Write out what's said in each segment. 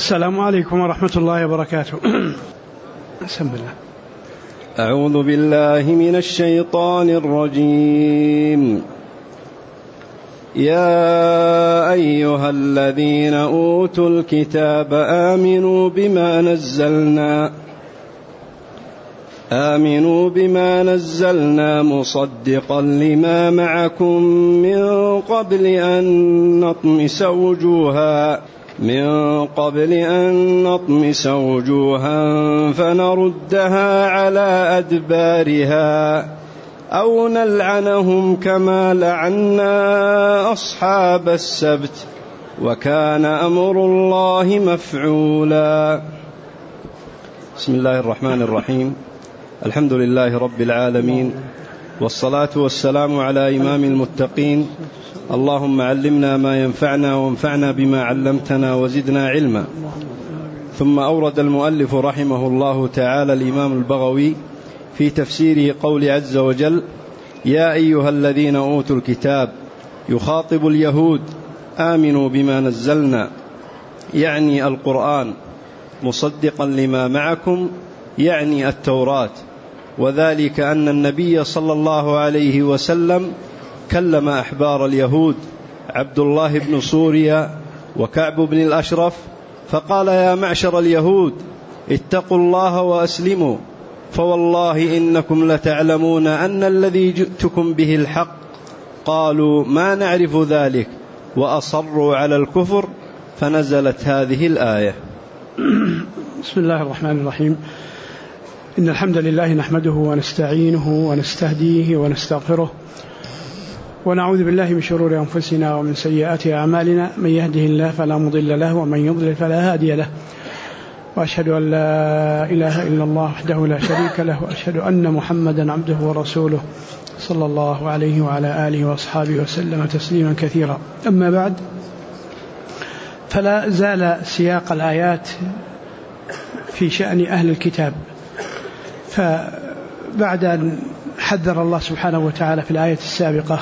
السلام عليكم ورحمة الله وبركاته. بسم الله. أعوذ بالله من الشيطان الرجيم. يا أيها الذين أوتوا الكتاب آمنوا بما نزلنا مصدقا لما معكم من قبل أن نطمس وجوها فنردها على أدبارها أو نلعنهم كما لعنا أصحاب السبت وكان أمر الله مفعولا. بسم الله الرحمن الرحيم. الحمد لله رب العالمين، والصلاة والسلام على إمام المتقين. اللهم علمنا ما ينفعنا وانفعنا بما علمتنا وزدنا علما. ثم أورد المؤلف رحمه الله تعالى الإمام البغوي في تفسيره قول عز وجل: يا أيها الذين أوتوا الكتاب، يخاطب اليهود: آمنوا بما نزلنا، يعني القرآن، مصدقا لما معكم، يعني التوراة. وذلك أن النبي صلى الله عليه وسلم كلم أحبار اليهود عبد الله بن سوريا وكعب بن الأشرف فقال: يا معشر اليهود، اتقوا الله وأسلموا، فوالله إنكم لتعلمون أن الذي جئتكم به الحق. قالوا: ما نعرف ذلك، وأصروا على الكفر، فنزلت هذه الآية. بسم الله الرحمن الرحيم. إن الحمد لله نحمده ونستعينه ونستهديه ونستغفره، ونعوذ بالله من شرور أنفسنا ومن سيئات أعمالنا. من يهده الله فلا مضل له، ومن يضلل فلا هادي له. وأشهد أن لا إله إلا الله وحده لا شريك له، وأشهد أن محمدا عبده ورسوله صلى الله عليه وعلى آله وأصحابه وسلم تسليما كثيرا. أما بعد، فلا زال سياق الآيات في شأن أهل الكتاب. فبعد أن حذر الله سبحانه وتعالى في الآية السابقة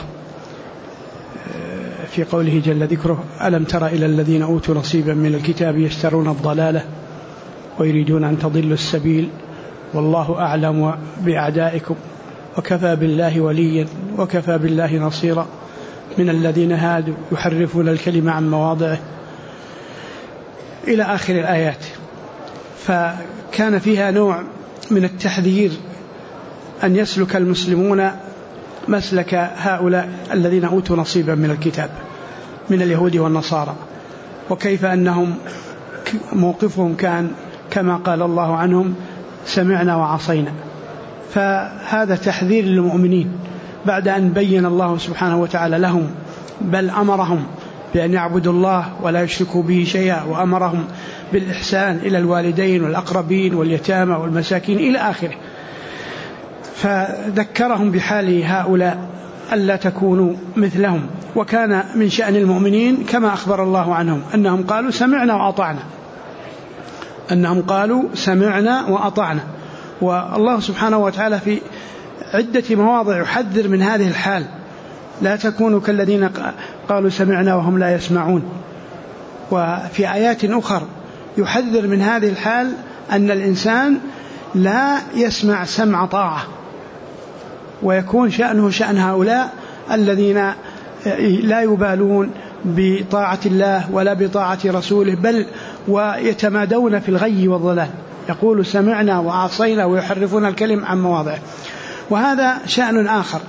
في قوله جل ذكره: ألم تر إلى الذين أوتوا نصيبا من الكتاب يشترون الضلالة ويريدون أن تضلوا السبيل والله أعلم بأعدائكم وكفى بالله وليا وكفى بالله نصيرا من الذين هادوا يحرفون الكلم عن مواضعه، إلى آخر الآيات. فكان فيها نوع من التحذير أن يسلك المسلمون مسلك هؤلاء الذين أوتوا نصيبا من الكتاب من اليهود والنصارى، وكيف أنهم موقفهم كان كما قال الله عنهم: سمعنا وعصينا. فهذا تحذير للمؤمنين بعد أن بين الله سبحانه وتعالى لهم، بل أمرهم بأن يعبدوا الله ولا يشركوا به شيئا، وأمرهم بالإحسان إلى الوالدين والأقربين واليتامى والمساكين إلى آخره. فذكرهم بحال هؤلاء ألا تكونوا مثلهم. وكان من شأن المؤمنين كما أخبر الله عنهم أنهم قالوا سمعنا وأطعنا. والله سبحانه وتعالى في عدة مواضع يحذر من هذه الحال: لا تكونوا كالذين قالوا سمعنا وهم لا يسمعون. وفي آيات أخرى يحذر من هذه الحال أن الإنسان لا يسمع سمع طاعة، ويكون شأنه شأن هؤلاء الذين لا يبالون بطاعة الله ولا بطاعة رسوله، بل ويتمادون في الغي والضلال، يقول سمعنا وعصينا ويحرفون الكلم عن مواضعه. وهذا شأن آخر.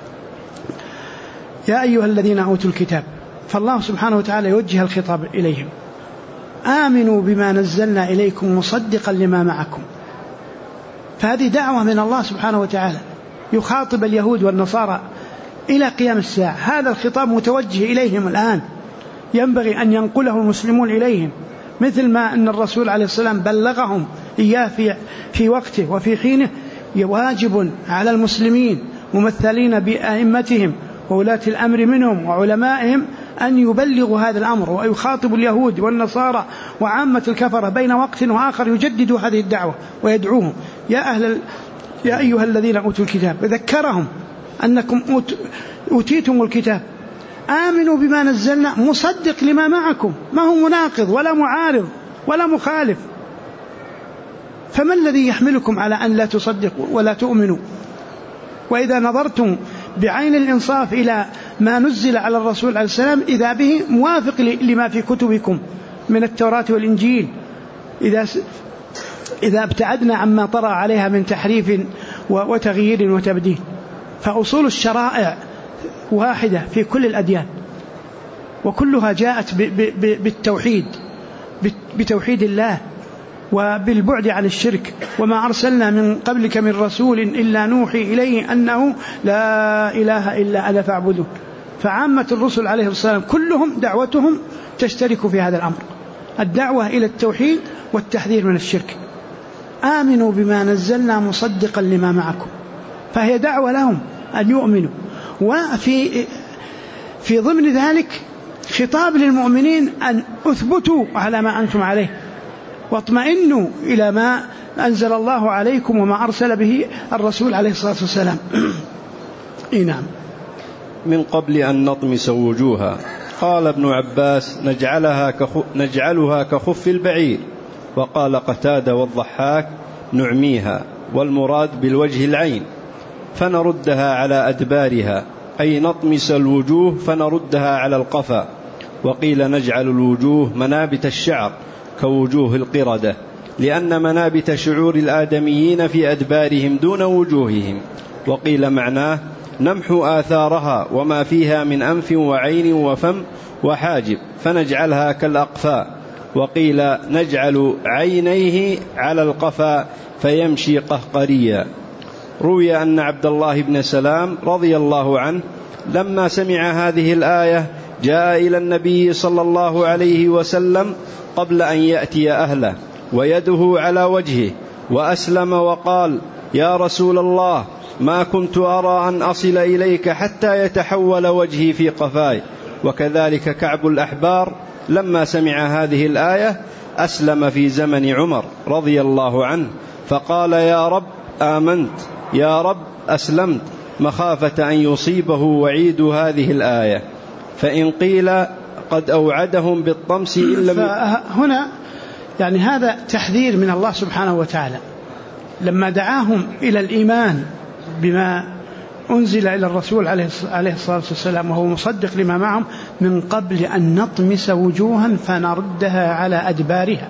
يا أيها الذين أوتوا الكتاب، فالله سبحانه وتعالى يوجه الخطاب إليهم: آمنوا بما نزلنا إليكم مصدقا لما معكم. فهذه دعوة من الله سبحانه وتعالى، يخاطب اليهود والنصارى إلى قيام الساعة. هذا الخطاب متوجه إليهم الآن، ينبغي أن ينقله المسلمون إليهم، مثل ما أن الرسول عليه السلام بلغهم إياه في وقته وفي حينه. واجب على المسلمين ممثلين بأئمتهم وولاة الأمر منهم وعلمائهم أن يبلغوا هذا الأمر، ويخاطبوا اليهود والنصارى وعامة الكفرة بين وقت وآخر، يجددوا هذه الدعوة ويدعوهم: يا أيها الذين أوتوا الكتاب. ذكرهم أنكم أوتيتم الكتاب، آمنوا بما نزلنا مصدق لما معكم، ما هو مناقض ولا معارض، ولا مخالف، فما الذي يحملكم على أن لا تصدقوا ولا تؤمنوا؟ وإذا نظرتم بعين الإنصاف إلى ما نزل على الرسول عليه السلام إذا به موافق لما في كتبكم من التوراة والإنجيل، إذا ابتعدنا عما طرأ عليها من تحريف وتغيير وتبديل. فأصول الشرائع واحدة في كل الأديان، وكلها جاءت بالتوحيد، بتوحيد الله وبالبعد عن الشرك. وما أرسلنا من قبلك من رسول إلا نوحي إليه أنه لا إله إلا أنا فاعبدون. فعامة الرسل عليه السلام كلهم دعوتهم تشترك في هذا الأمر، الدعوة إلى التوحيد والتحذير من الشرك. آمنوا بما نزلنا مصدقا لما معكم، فهي دعوة لهم أن يؤمنوا. وفي ضمن ذلك خطاب للمؤمنين أن أثبتوا على ما أنتم عليه واطمئنوا إلى ما أنزل الله عليكم وما أرسل به الرسول عليه الصلاة والسلام. نعم. من قبل أن نطمس وجوها. قال ابن عباس: نجعلها كخف البعير. وقال قتادة والضحاك: نعميها، والمراد بالوجه العين، فنردها على أدبارها، أي نطمس الوجوه فنردها على القفا. وقيل نجعل الوجوه منابت الشعر كوجوه القردة، لأن منابت شعور الآدميين في أدبارهم دون وجوههم. وقيل معناه نمحو آثارها وما فيها من أنف وعين وفم وحاجب، فنجعلها كالأقفاء. وقيل نجعل عينيه على القفا فيمشي قهقريا. روي أن عبد الله بن سلام رضي الله عنه لما سمع هذه الآية جاء إلى النبي صلى الله عليه وسلم قبل أن يأتي أهله ويده على وجهه، وأسلم وقال: يا رسول الله، ما كنت أرى أن أصل إليك حتى يتحول وجهي في قفاي. وكذلك كعب الأحبار لما سمع هذه الآية أسلم في زمن عمر رضي الله عنه، فقال: يا رب آمنت، يا رب أسلمت، مخافة أن يصيبه وعيد هذه الآية. فإن قيل قد أوعدهم بالطمس هنا يعني هذا تحذير من الله سبحانه وتعالى لما دعاهم إلى الإيمان بما أنزل إلى الرسول عليه الصلاة والسلام وهو مصدق لما معهم، من قبل أن نطمس وجوها فنردها على أدبارها.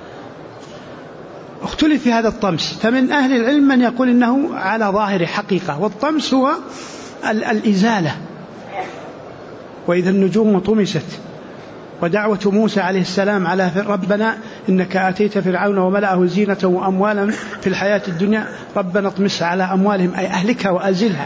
اختلف في هذا الطمس، فمن أهل العلم من يقول إنه على ظاهر حقيقة، والطمس هو الإزالة. وإذا النجوم طمست، ودعوة موسى عليه السلام على ربنا إنك آتيت فرعون وملأه زينة وأموالا في الحياة الدنيا ربنا اطمس على أموالهم، أي أهلكها وأزلها.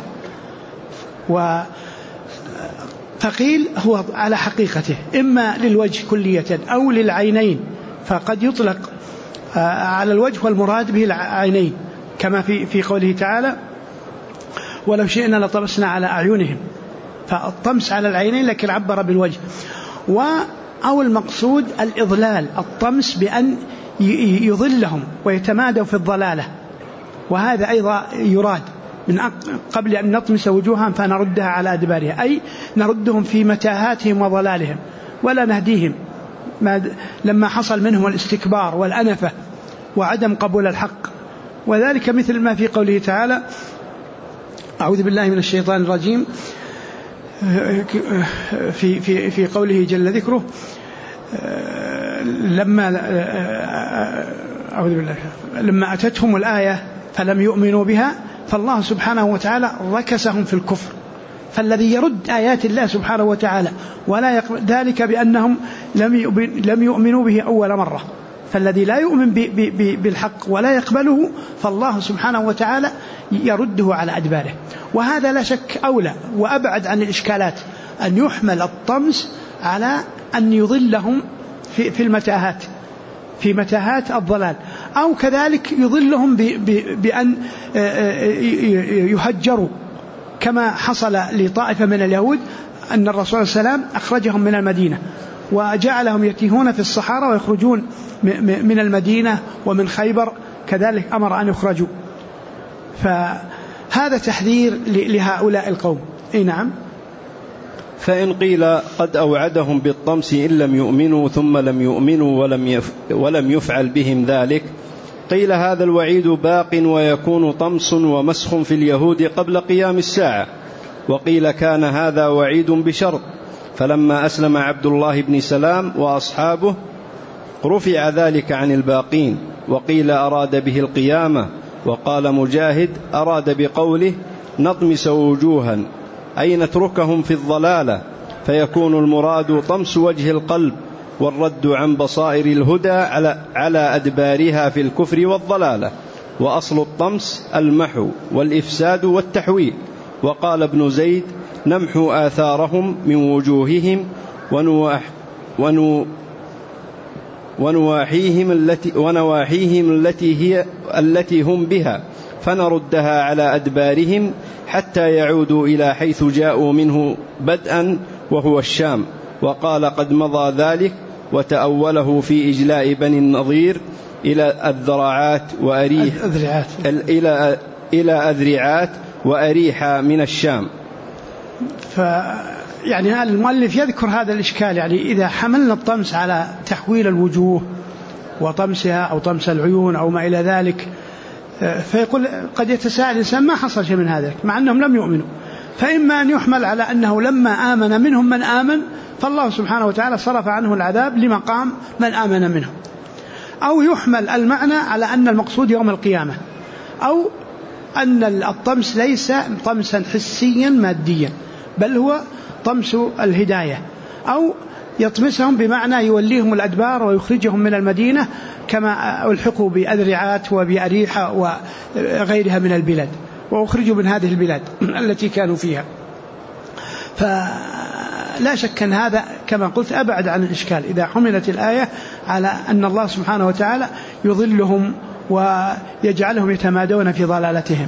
فقيل هو على حقيقته، إما للوجه كلية أو للعينين، فقد يطلق على الوجه والمراد به العينين، كما في قوله تعالى: ولو شئنا لطمسنا على أعينهم. فالطمس على العينين لكن عبر بالوجه. أو المقصود الإضلال، الطمس بأن يضلهم ويتمادوا في الضلالة، وهذا أيضا يراد من قبل أن نطمس وجوههم فنردها على أدبارها، أي نردهم في متاهاتهم وضلالهم ولا نهديهم لما حصل منهم الاستكبار والأنفة وعدم قبول الحق. وذلك مثل ما في قوله تعالى: أعوذ بالله من الشيطان الرجيم، في قوله جل ذكره: لما أتتهم الآية فلم يؤمنوا بها، فالله سبحانه وتعالى ركسهم في الكفر. فالذي يرد آيات الله سبحانه وتعالى ولا يقبل ذلك بأنهم لم يؤمنوا به أول مرة، فالذي لا يؤمن بالحق ولا يقبله فالله سبحانه وتعالى يرده على أدباره. وهذا لا شك أولى وأبعد عن الإشكالات، أن يحمل الطمس على أن يضلهم في المتاهات، في متاهات الضلال، أو كذلك يضلهم بأن يهجروا، كما حصل لطائفة من اليهود أن الرسول صلى الله عليه وسلم أخرجهم من المدينة وجعلهم يتيهون في الصحراء ويخرجون من المدينة ومن خيبر كذلك أمر أن يخرجوا. فهذا تحذير لهؤلاء القوم. نعم. فإن قيل قد أوعدهم بالطمس إن لم يؤمنوا ثم لم يؤمنوا ولم يفعل بهم ذلك، قيل هذا الوعيد باق ويكون طمس ومسخ في اليهود قبل قيام الساعة. وقيل كان هذا وعيد بشرط، فلما أسلم عبد الله بن سلام وأصحابه رفع ذلك عن الباقين. وقيل أراد به القيامة. وقال مجاهد أراد بقوله نطمس وجوها أي نتركهم في الضلالة، فيكون المراد طمس وجه القلب والرد عن بصائر الهدى على أدبارها في الكفر والضلالة. وأصل الطمس المحو والإفساد والتحويل. وقال ابن زيد نمحو آثارهم من وجوههم ونواحيهم التي هم بها، فنردها على أدبارهم حتى يعودوا إلى حيث جاءوا منه بدءا وهو الشام. وقال قد مضى ذلك، وتأوله في إجلاء بني النضير إلى الذراعات إلى أذرعات وأريحة من الشام. يعني المؤلف يذكر هذا الإشكال، يعني إذا حملنا الطمس على تحويل الوجوه وطمسها أو طمس العيون أو ما إلى ذلك، فيقول قد يتساءل الإنسان ما حصل شيء من هذا مع أنهم لم يؤمنوا. فإما أن يحمل على أنه لما آمن منهم من آمن فالله سبحانه وتعالى صرف عنه العذاب لمقام من آمن منهم، أو يحمل المعنى على أن المقصود يوم القيامة، أو أن الطمس ليس طمسا حسيا ماديا بل هو طمس الهداية، أو يطمسهم بمعنى يوليهم الأدبار ويخرجهم من المدينة كما ألحقوا بأذرعات وبأريحة وغيرها من البلاد وأخرجوا من هذه البلاد التي كانوا فيها. فلا شك أن هذا كما قلت أبعد عن الإشكال إذا حملت الآية على أن الله سبحانه وتعالى يضلهم ويجعلهم يتمادون في ضلالتهم.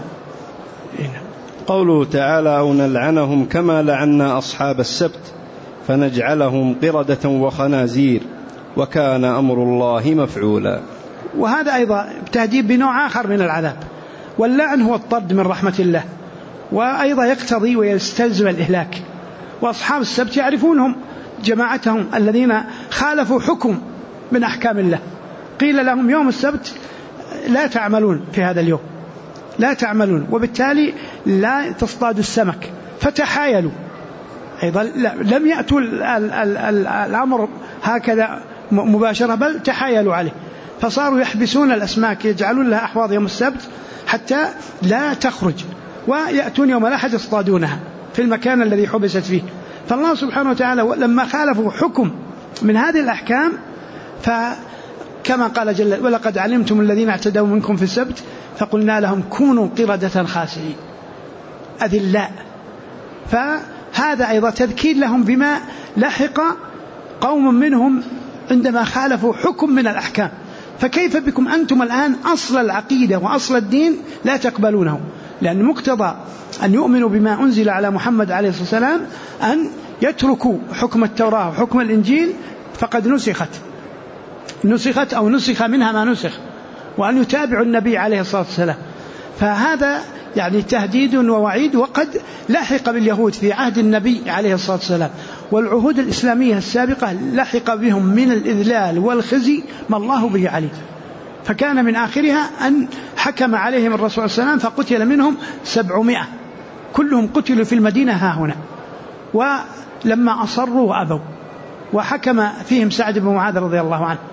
قوله تعالى أو نلعنهم كما لعنا أصحاب السبت فنجعلهم قردة وخنازير وكان أمر الله مفعولا. وهذا أيضا تهديد بنوع آخر من العذاب، واللعن هو الطرد من رحمة الله، وأيضا يقتضي ويستلزم الإهلاك. وأصحاب السبت يعرفونهم جماعتهم الذين خالفوا حكم من أحكام الله، قيل لهم يوم السبت لا تعملون في هذا اليوم، لا تعملون، وبالتالي لا تصطادوا السمك، فتحايلوا أيضا لم يأتوا الأمر هكذا مباشرة بل تحايلوا عليه، فصاروا يحبسون الأسماك يجعلون لها أحواض يوم السبت حتى لا تخرج، ويأتون يوم الأحد يصطادونها في المكان الذي حبست فيه. فالله سبحانه وتعالى لما خالفوا حكم من هذه الأحكام فكما قال جل ولقد علمتم الذين اعتدوا منكم في السبت فقلنا لهم كونوا قردة خاسئين أذلاء. فهذا أيضا تذكير لهم بما لحق قوم منهم عندما خالفوا حكم من الأحكام، فكيف بكم أنتم الآن أصل العقيدة وأصل الدين لا تقبلونه، لأن مقتضى أن يؤمنوا بما أنزل على محمد عليه الصلاة والسلام أن يتركوا حكم التوراة وحكم الإنجيل فقد نسخت أو نسخ منها ما نسخ، وأن يتابعوا النبي عليه الصلاة والسلام. فهذا يعني تهديد ووعيد، وقد لحق باليهود في عهد النبي عليه الصلاة والسلام، والعهود الإسلامية السابقة لحق بهم من الإذلال والخزي ما الله به عليه. فكان من آخرها أن حكم عليهم الرسول صلى الله عليه وسلم فقتل منهم 700 كلهم قتلوا في المدينة هاهنا، ولما أصروا وأبوا، وحكم فيهم سعد بن معاذ رضي الله عنه.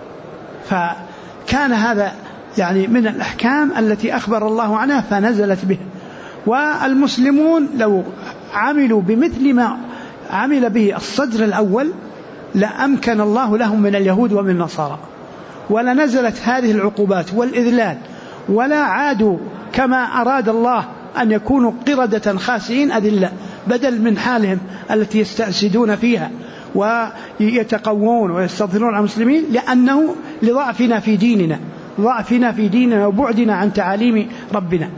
فكان هذا يعني من الأحكام التي أخبر الله عنها فنزلت به. والمسلمون لو عملوا بمثل ما عمل به الصدر الأول لأمكن الله لهم من اليهود ومن النصارى، ولنزلت هذه العقوبات والإذلال، ولا عادوا كما أراد الله أن يكونوا قردة خاسئين أذلاء، بدل من حالهم التي يستأسدون فيها ويتقوون ويستظهرون على المسلمين، لأنه لضعفنا في ديننا وبعدنا عن تعاليم ربنا.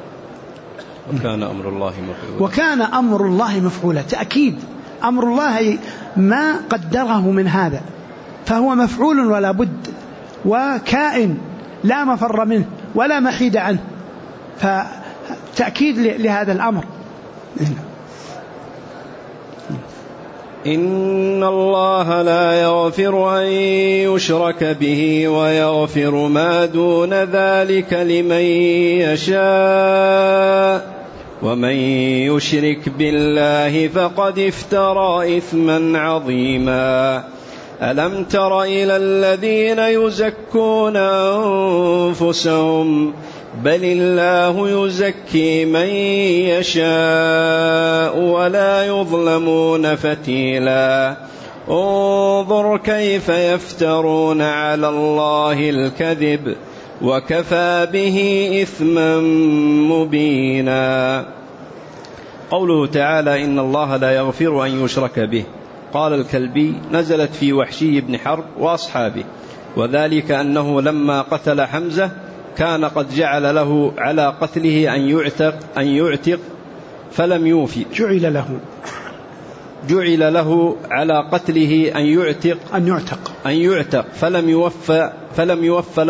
وكان أمر الله مفعولا. تأكيد أمر الله ما قدره من هذا، فهو مفعول ولا بد، وكائن لا مفر منه ولا محيد عنه، فتأكيد لهذا الأمر. إن الله لا يغفر أن يشرك به ويغفر ما دون ذلك لمن يشاء ومن يشرك بالله فقد افترى إثما عظيما. ألم تر إلى الذين يزكون أنفسهم بل الله يزكي من يشاء ولا يظلمون فتيلا. انظر كيف يفترون على الله الكذب وكفى به إثما مبينا. قوله تعالى إن الله لا يغفر أن يشرك به، قال الكلبي نزلت في وحشي بن حرب وأصحابه، وذلك أنه لما قتل حمزة كان قد جعل له على قتله أن يعتق فلم يوفي، جعل له على قتله أن يعتق فلم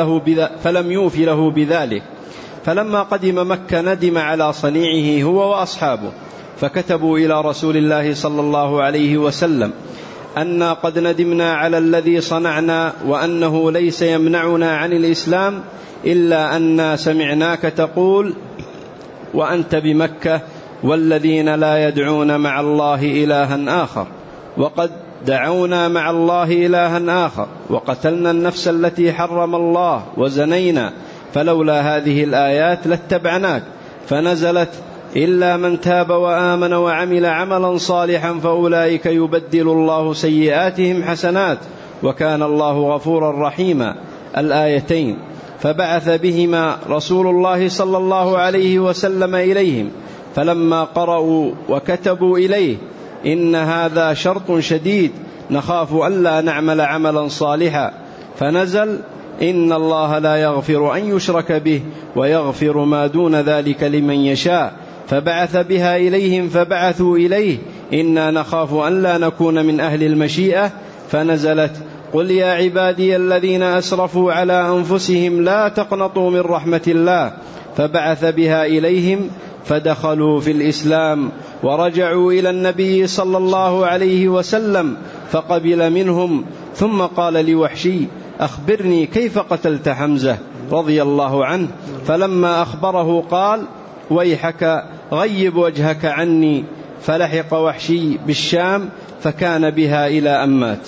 يوفي له بذلك. فلما قدم مكة ندم على صنيعه هو وأصحابه، فكتبوا إلى رسول الله صلى الله عليه وسلم أنا قد ندمنا على الذي صنعنا وأنه ليس يمنعنا عن الإسلام إلا أن سمعناك تقول وأنت بمكة والذين لا يدعون مع الله إلها آخر، وقد دعونا مع الله إلها آخر وقتلنا النفس التي حرم الله وزنينا، فلولا هذه الآيات لاتبعناك. فنزلت إلا من تاب وآمن وعمل عملا صالحا فأولئك يبدل الله سيئاتهم حسنات وكان الله غفورا رحيما، الآيتين. فبعث بهما رسول الله صلى الله عليه وسلم إليهم، فلما قرأوا وكتبوا إليه إن هذا شرط شديد نخاف ألا نعمل عملا صالحا، فنزل إن الله لا يغفر أن يشرك به ويغفر ما دون ذلك لمن يشاء، فبعث بها إليهم فبعثوا إليه إنا نخاف أن لا نكون من أهل المشيئة، فنزلت قل يا عبادي الذين أسرفوا على أنفسهم لا تقنطوا من رحمة الله، فبعث بها إليهم فدخلوا في الإسلام ورجعوا إلى النبي صلى الله عليه وسلم فقبل منهم، ثم قال لوحشي أخبرني كيف قتلت حمزة رضي الله عنه، فلما أخبره قال ويحك غيب وجهك عني، فلحق وحشي بالشام فكان بها إلى أن مات.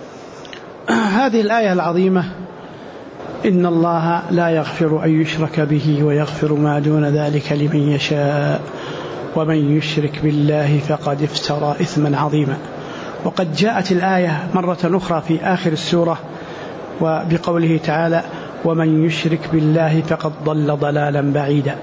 هذه الآية العظيمة إن الله لا يغفر أن يشرك به ويغفر ما دون ذلك لمن يشاء ومن يشرك بالله فقد افترى إثما عظيما. وقد جاءت الآية مرة أخرى في آخر السورة وبقوله تعالى ومن يشرك بالله فقد ضل ضلالا بعيدا.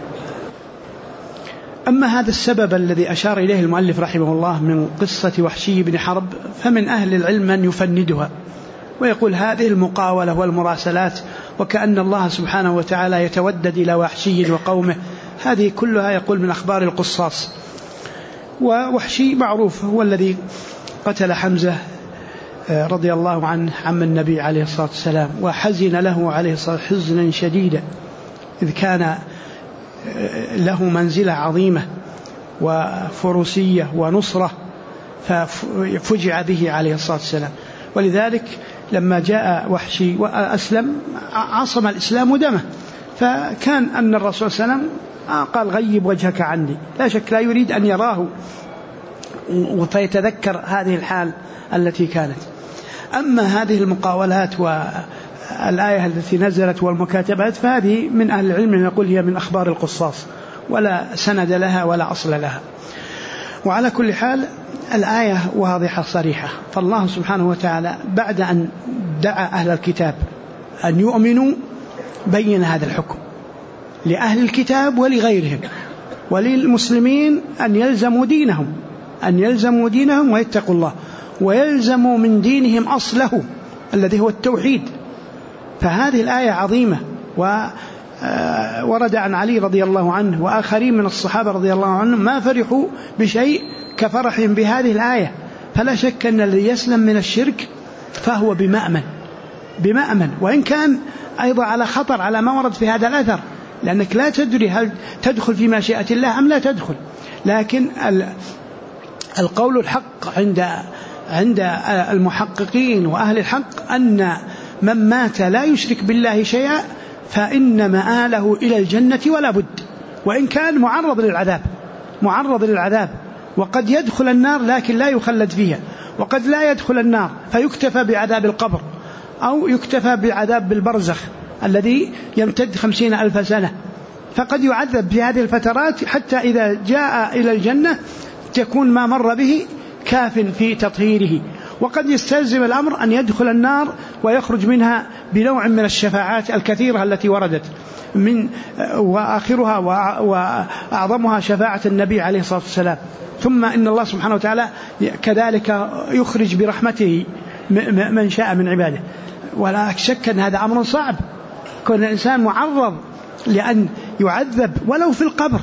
أما هذا السبب الذي أشار إليه المؤلف رحمه الله من قصة وحشي بن حرب، فمن أهل العلم من يفندها ويقول هذه المقاولة والمراسلات وكأن الله سبحانه وتعالى يتودد إلى وحشي وقومه، هذه كلها يقول من أخبار القصاص. ووحشي معروف هو الذي قتل حمزة رضي الله عنه عم النبي عليه الصلاة والسلام، وحزن له عليه الصلاة والسلام حزنا شديدا إذ كان له منزلة عظيمة وفروسية ونصرة، ففجع به عليه الصلاة والسلام. ولذلك لما جاء وحشي وأسلم عصم الإسلام دمه، فكان أن الرسول صلى الله عليه وسلم قال غيب وجهك عني، لا شك لا يريد أن يراه فيتذكر هذه الحال التي كانت. أما هذه المقاولات والآية التي نزلت والمكاتبات فهذه من أهل العلم يقول هي من أخبار القصاص ولا سند لها ولا أصل لها. وعلى كل حال الآية واضحة صريحة، فالله سبحانه وتعالى بعد أن دعا أهل الكتاب أن يؤمنوا بين هذا الحكم لأهل الكتاب ولغيرهم، وللمسلمين أن يلزموا دينهم ويتقوا الله ويلزموا من دينهم أصله الذي هو التوحيد. فهذه الآية عظيمة، ورد عن علي رضي الله عنه وآخرين من الصحابة رضي الله عنهم ما فرحوا بشيء كفرحهم بهذه الآية. فلا شك أن الذي يسلم من الشرك فهو بمأمن، وإن كان أيضا على خطر على ما ورد في هذا الأثر، لأنك لا تدري هل تدخل في مشيئة الله أم لا تدخل. لكن القول الحق عند عند المحققين وأهل الحق أن من مات لا يشرك بالله شيئا فإن مآله إلى الجنة ولا بد، وإن كان معرض للعذاب، وقد يدخل النار لكن لا يخلد فيها، وقد لا يدخل النار فيكتفى بعذاب القبر أو يكتفى بعذاب بالبرزخ الذي يمتد 50,000 سنة، فقد يعذب في هذه الفترات حتى إذا جاء إلى الجنة تكون ما مر به كاف في تطهيره. وقد يستلزم الأمر أن يدخل النار ويخرج منها بنوع من الشفاعات الكثيرة التي وردت، من وآخرها وأعظمها شفاعة النبي عليه الصلاة والسلام. ثم إن الله سبحانه وتعالى كذلك يخرج برحمته من شاء من عباده. ولا شك أن هذا أمر صعب، كون الإنسان معرض لأن يعذب ولو في القبر.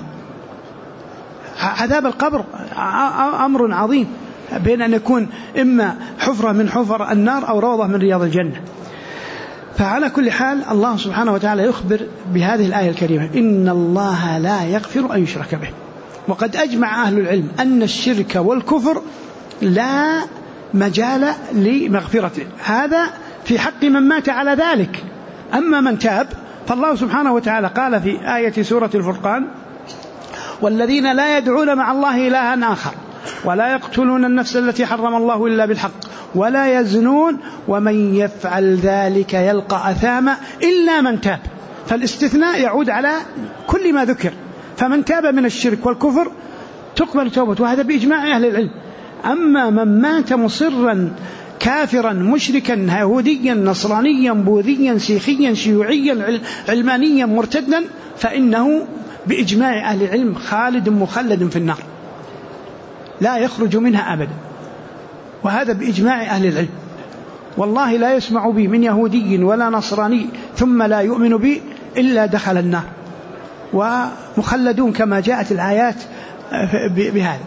عذاب القبر أمر عظيم، بين أن يكون إما حفرة من حفر النار أو روضة من رياض الجنة. فعلى كل حال الله سبحانه وتعالى يخبر بهذه الآية الكريمة: إن الله لا يغفر أن يشرك به. وقد أجمع أهل العلم أن الشرك والكفر لا مجال لمغفرته، هذا في حق من مات على ذلك. أما من تاب فالله سبحانه وتعالى قال في آية سورة الفرقان: والذين لا يدعون مع الله إلها آخر ولا يقتلون النفس التي حرم الله إلا بالحق ولا يزنون ومن يفعل ذلك يلقى أثاما إلا من تاب. فالاستثناء يعود على كل ما ذكر، فمن تاب من الشرك والكفر تقبل توبته، وهذا بإجماع أهل العلم. أما من مات مصرا كافرا مشركا يهوديا نصرانيا بوذيا سيخيا شيوعيا علمانيا مرتدا فإنه بإجماع أهل العلم خالد مخلد في النار لا يخرج منها أبدا، وهذا بإجماع أهل العلم. والله لا يسمع بي من يهودي ولا نصراني ثم لا يؤمن بي إلا دخل النار، ومخلدون كما جاءت الآيات بهذا.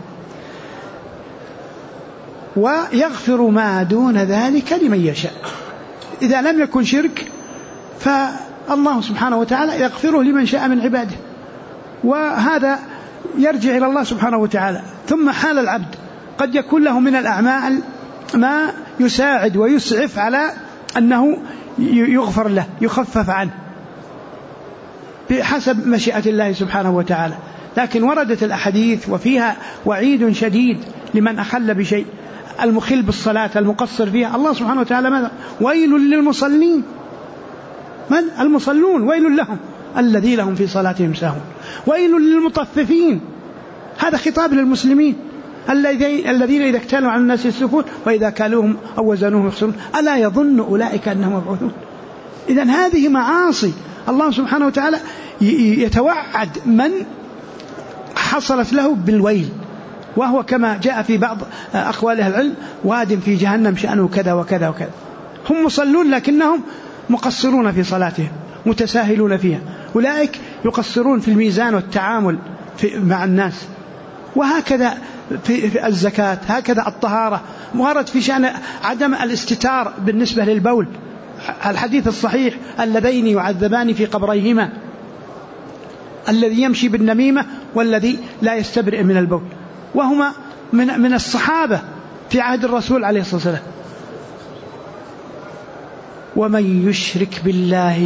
ويغفر ما دون ذلك لمن يشاء. إذا لم يكن شرك فالله سبحانه وتعالى يغفره لمن شاء من عباده، وهذا يرجع إلى الله سبحانه وتعالى. ثم حال العبد قد يكون له من الأعمال ما يساعد ويسعف على أنه يغفر له يخفف عنه بحسب مشيئة الله سبحانه وتعالى. لكن وردت الأحاديث وفيها وعيد شديد لمن أخل بشيء، المخل بالصلاة المقصر فيها. الله سبحانه وتعالى ماذا؟ ويل للمصلين. من؟ المصلون ويل لهم الذين هم في صلاتهم ساهون. ويل للمطففين، هذا خطاب للمسلمين الذين إذا اكتالوا على الناس يسرفون وإذا كالوهم أو وزنوهم يخسرون ألا يظن أولئك أنهم مبعوثون. إذن هذه معاصي الله سبحانه وتعالى يتوعد من حصلت له بالويل، وهو كما جاء في بعض أقوال أهل العلم: واد في جهنم شأنه كذا وكذا وكذا. هم مصلون لكنهم مقصرون في صلاتهم متساهلون فيها، أولئك يقصرون في الميزان والتعامل مع الناس. وهكذا في الزكاة، هكذا الطهارة. ورد في شأن عدم الاستتار بالنسبة للبول، الحديث الصحيح: اللذين يعذبان في قبريهما، الذي يمشي بالنميمة والذي لا يستبرئ من البول، وهما من الصحابة في عهد الرسول عليه الصلاة والسلام. ومن يشرك بالله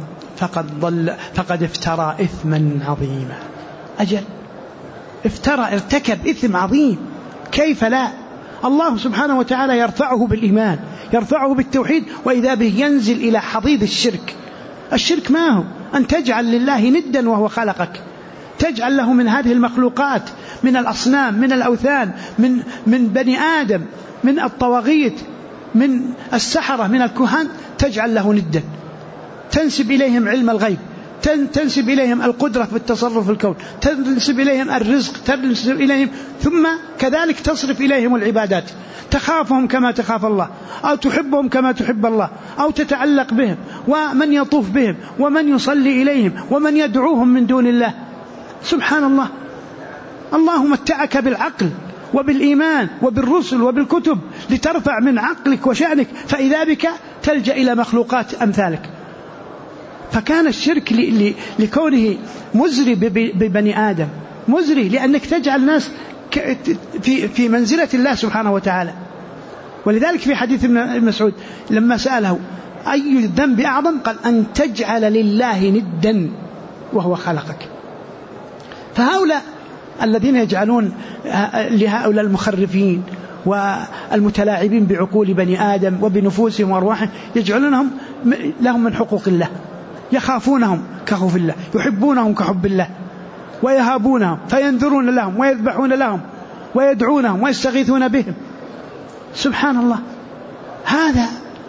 فقد افترى إثما عظيما. أجل ارتكب إثم عظيم، كيف لا؟ الله سبحانه وتعالى يرفعه بالإيمان، يرفعه بالتوحيد، وإذا به ينزل إلى حضيض الشرك. الشرك ما هو؟ أن تجعل لله ندا وهو خلقك، تجعل له من هذه المخلوقات، من الأصنام، من الأوثان، من بني آدم، من الطواغيت، من السحرة، من الكهان، تجعل له ندا، تنسب إليهم علم الغيب، تنسب إليهم القدرة في التصرف في الكون، تنسب إليهم الرزق، تنسب إليهم، ثم كذلك تصرف إليهم العبادات، تخافهم كما تخاف الله، أو تحبهم كما تحب الله، أو تتعلق بهم، ومن يطوف بهم، ومن يصلي إليهم، ومن يدعوهم من دون الله. سبحان الله. الله متعك بالعقل وبالإيمان وبالرسل وبالكتب لترفع من عقلك وشأنك، فإذا بك تلجأ إلى مخلوقات أمثالك. فكان الشرك لكونه مزري ببني آدم، مزري لأنك تجعل الناس في منزلة الله سبحانه وتعالى. ولذلك في حديث ابن مسعود لما سأله أي الذنب أعظم قال أن تجعل لله ندا وهو خلقك. فهؤلاء الذين يجعلون لهؤلاء المخرفين والمتلاعبين بعقول بني آدم وبنفوسهم وأرواحهم يجعلونهم لهم من حقوق الله، يخافونهم كخوف الله، يحبونهم كحب الله، ويهابونهم فينذرون لهم ويذبحون لهم ويدعونهم ويستغيثون بهم. سبحان الله، هذا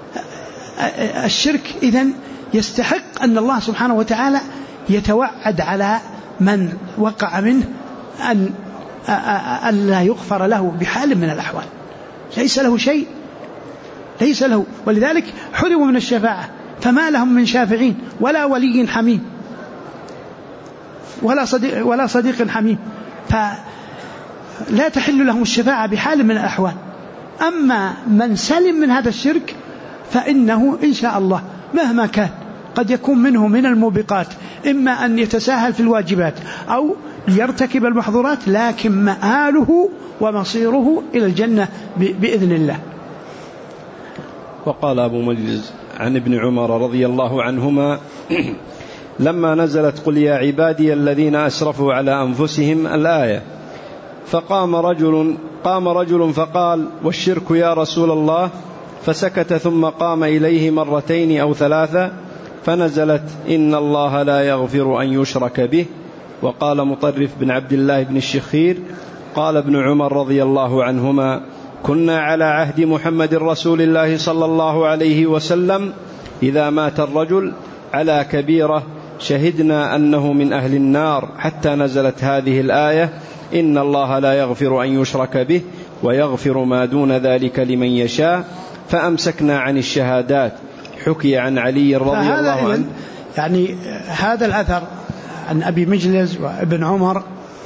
الشرك إذن يستحق أن الله سبحانه وتعالى يتوعد على من وقع منه أن لا يغفر له بحال من الأحوال، ليس له شيء، ليس له. ولذلك حرموا من الشفاعة، فما لهم من شافعين ولا ولي حميم ولا صديق حميم، فلا تحل لهم الشفاعة بحال من الأحوال. أما من سلم من هذا الشرك فإنه إن شاء الله مهما كان قد يكون منه من الموبقات، إما أن يتساهل في الواجبات أو يرتكب المحظورات، لكن مآله ومصيره إلى الجنة بإذن الله. وقال أبو مجلس عن ابن عمر رضي الله عنهما لما نزلت قل يا عبادي الذين أسرفوا على أنفسهم الآية، فقام رجل فقال والشرك يا رسول الله، فسكت ثم قام إليه مرتين أو ثلاثة فنزلت إن الله لا يغفر أن يشرك به. وقال مطرف بن عبد الله بن الشخير قال ابن عمر رضي الله عنهما كنا على عهد محمد رسول الله صلى الله عليه وسلم إذا مات الرجل على كبيرة شهدنا أنه من أهل النار، حتى نزلت هذه الآية إن الله لا يغفر أن يشرك به ويغفر ما دون ذلك لمن يشاء، فأمسكنا عن الشهادات. حكي عن علي رضي الله عنه. يعني هذا الأثر عن أبي مجلس وابن عمر،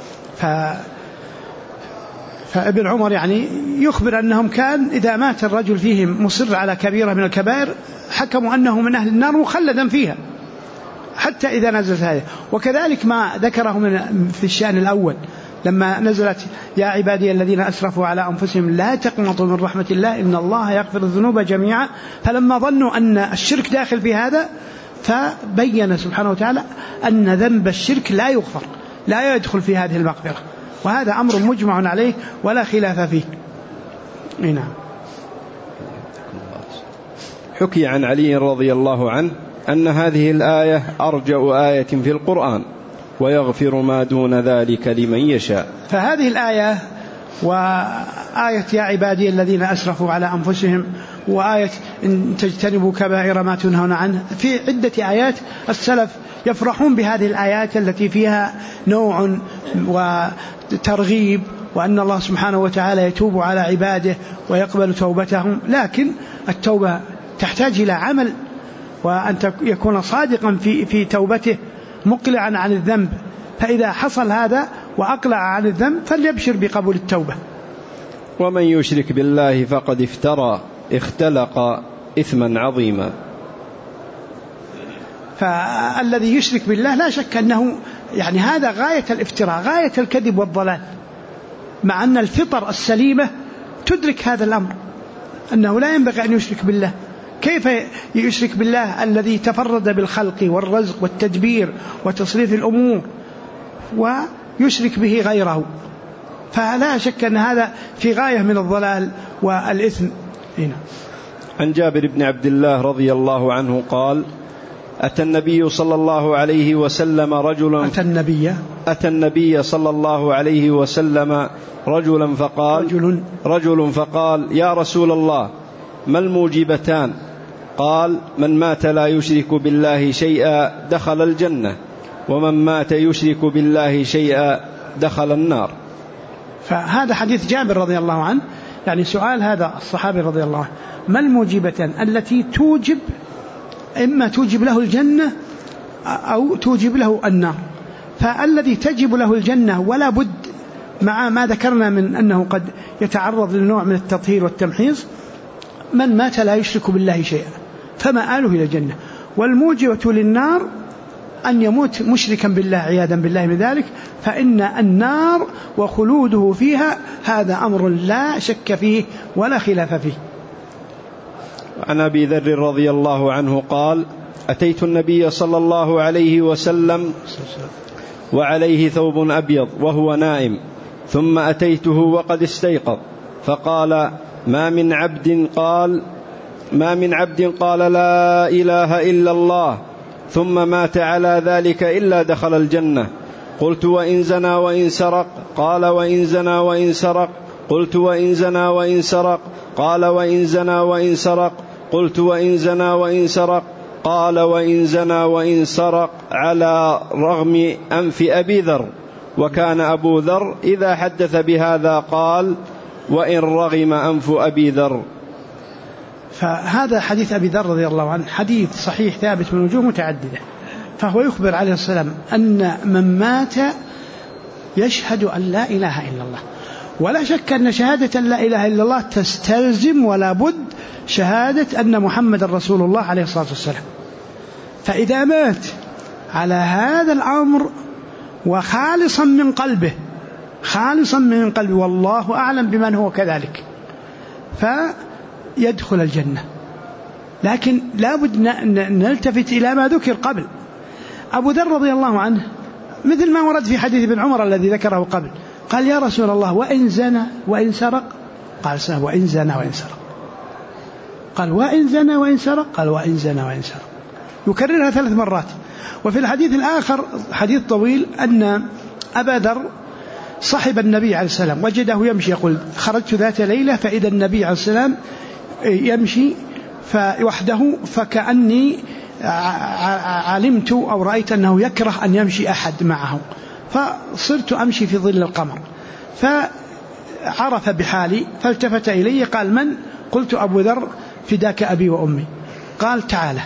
فابن عمر يعني يخبر أنهم كان إذا مات الرجل فيهم مصر على كبيرة من الكبائر حكموا أنه من أهل النار مخلدا فيها حتى إذا نزلت هذه. وكذلك ما ذكره في الشأن الأول لما نزلت يا عبادي الذين أسرفوا على أنفسهم لا تقنطوا من رحمة الله إن الله يغفر الذنوب جميعا، فلما ظنوا أن الشرك داخل في هذا فبين سبحانه وتعالى أن ذنب الشرك لا يغفر، لا يدخل في هذه المغفرة، وهذا أمر مجمع عليه ولا خلاف فيه. نعم. حكي عن علي رضي الله عنه أن هذه الآية أرجأ آية في القرآن ويغفر ما دون ذلك لمن يشاء. فهذه الآية وآية يا عبادي الذين أسرفوا على أنفسهم وآية إن تجتنبوا كبائر ما تنهون عنه، في عدة آيات السلف يفرحون بهذه الآيات التي فيها نوع وترغيب وأن الله سبحانه وتعالى يتوب على عباده ويقبل توبتهم، لكن التوبة تحتاج إلى عمل وأن يكون صادقا في توبته مقلعا عن الذنب، فإذا حصل هذا وأقلع عن الذنب فليبشر بقبول التوبة. ومن يشرك بالله فقد اختلق إثما عظيما. فالذي يشرك بالله لا شك أنه يعني هذا غاية الافتراء، غاية الكذب والضلال، مع أن الفطر السليمة تدرك هذا الأمر أنه لا ينبغي أن يشرك بالله. كيف يشرك بالله الذي تفرد بالخلق والرزق والتدبير وتصريف الأمور ويشرك به غيره؟ فلا شك أن هذا في غاية من الضلال والإثم. هنا. عن جابر بن عبد الله رضي الله عنه قال أتى النبي صلى الله عليه وسلم أتى النبي صلى الله عليه وسلم رجل فقال يا رسول الله ما الموجبتان؟ قال من مات لا يشرك بالله شيئا دخل الجنة، ومن مات يشرك بالله شيئا دخل النار. فهذا حديث جابر رضي الله عنه، يعني سؤال هذا الصحابي رضي الله عنه ما الموجبتان التي توجب إما توجب له الجنة أو توجب له النار؟ فالذي تجب له الجنة ولا بد مع ما ذكرنا من أنه قد يتعرض لنوع من التطهير والتمحيص، من مات لا يشرك بالله شيئا فمآله إلى الجنة. والموجبة للنار أن يموت مشركا بالله عياذا بالله من ذلك، فإن النار وخلوده فيها هذا أمر لا شك فيه ولا خلاف فيه. عن أبي ذر رضي الله عنه قال: أتيت النبي صلى الله عليه وسلم وعليه ثوب أبيض وهو نائم، ثم أتيته وقد استيقظ، فقال: ما من عبد قال لا إله إلا الله ثم مات على ذلك إلا دخل الجنة. قلت: وإن زنى وإن سرق؟ قال: وإن زنى وإن سرق. قلت: وإن زنى وإن سرق؟ قال: وإن زنى وإن سرق. قلت: وإن زنى وإن سرق؟ قال: وإن زنى وإن سرق، على رغم أنف أبي ذر. وكان أبو ذر إذا حدث بهذا قال: وإن رغم أنف أبي ذر. فهذا حديث أبي ذر رضي الله عنه حديث صحيح ثابت من وجوه متعددة، فهو يخبر عليه السلام أن من مات يشهد أن لا إله إلا الله، ولا شك أن شهادة لا إله إلا الله تستلزم ولا بد شهادة أن محمد رسول الله عليه الصلاة والسلام. فإذا مات على هذا الأمر وخالصا من قلبه والله أعلم بمن هو كذلك، فيدخل الجنة. لكن لا بد نلتفت إلى ما ذكر قبل. أبو ذر رضي الله عنه مثل ما ورد في حديث ابن عمر الذي ذكره قبل، قال: يا رسول الله وإن زنى وإن سرق؟ قال: وإن زنى وإن سرق. قال: وإن زنى وإن سرق؟ قال: وإن زنى وإن سرق. يكررها 3 مرات. وفي الحديث الآخر حديث طويل أن أبا ذر صحب النبي عليه السلام، وجده يمشي، يقول: خرجت ذات ليلة فإذا النبي عليه السلام يمشي وحده، فكأني علمت أو رأيت أنه يكره أن يمشي أحد معه، فصرت أمشي في ظل القمر، فعرف بحالي فالتفت إلي قال: من؟ قلت: أبو ذر فداك أبي وأمي. قال: تعالى.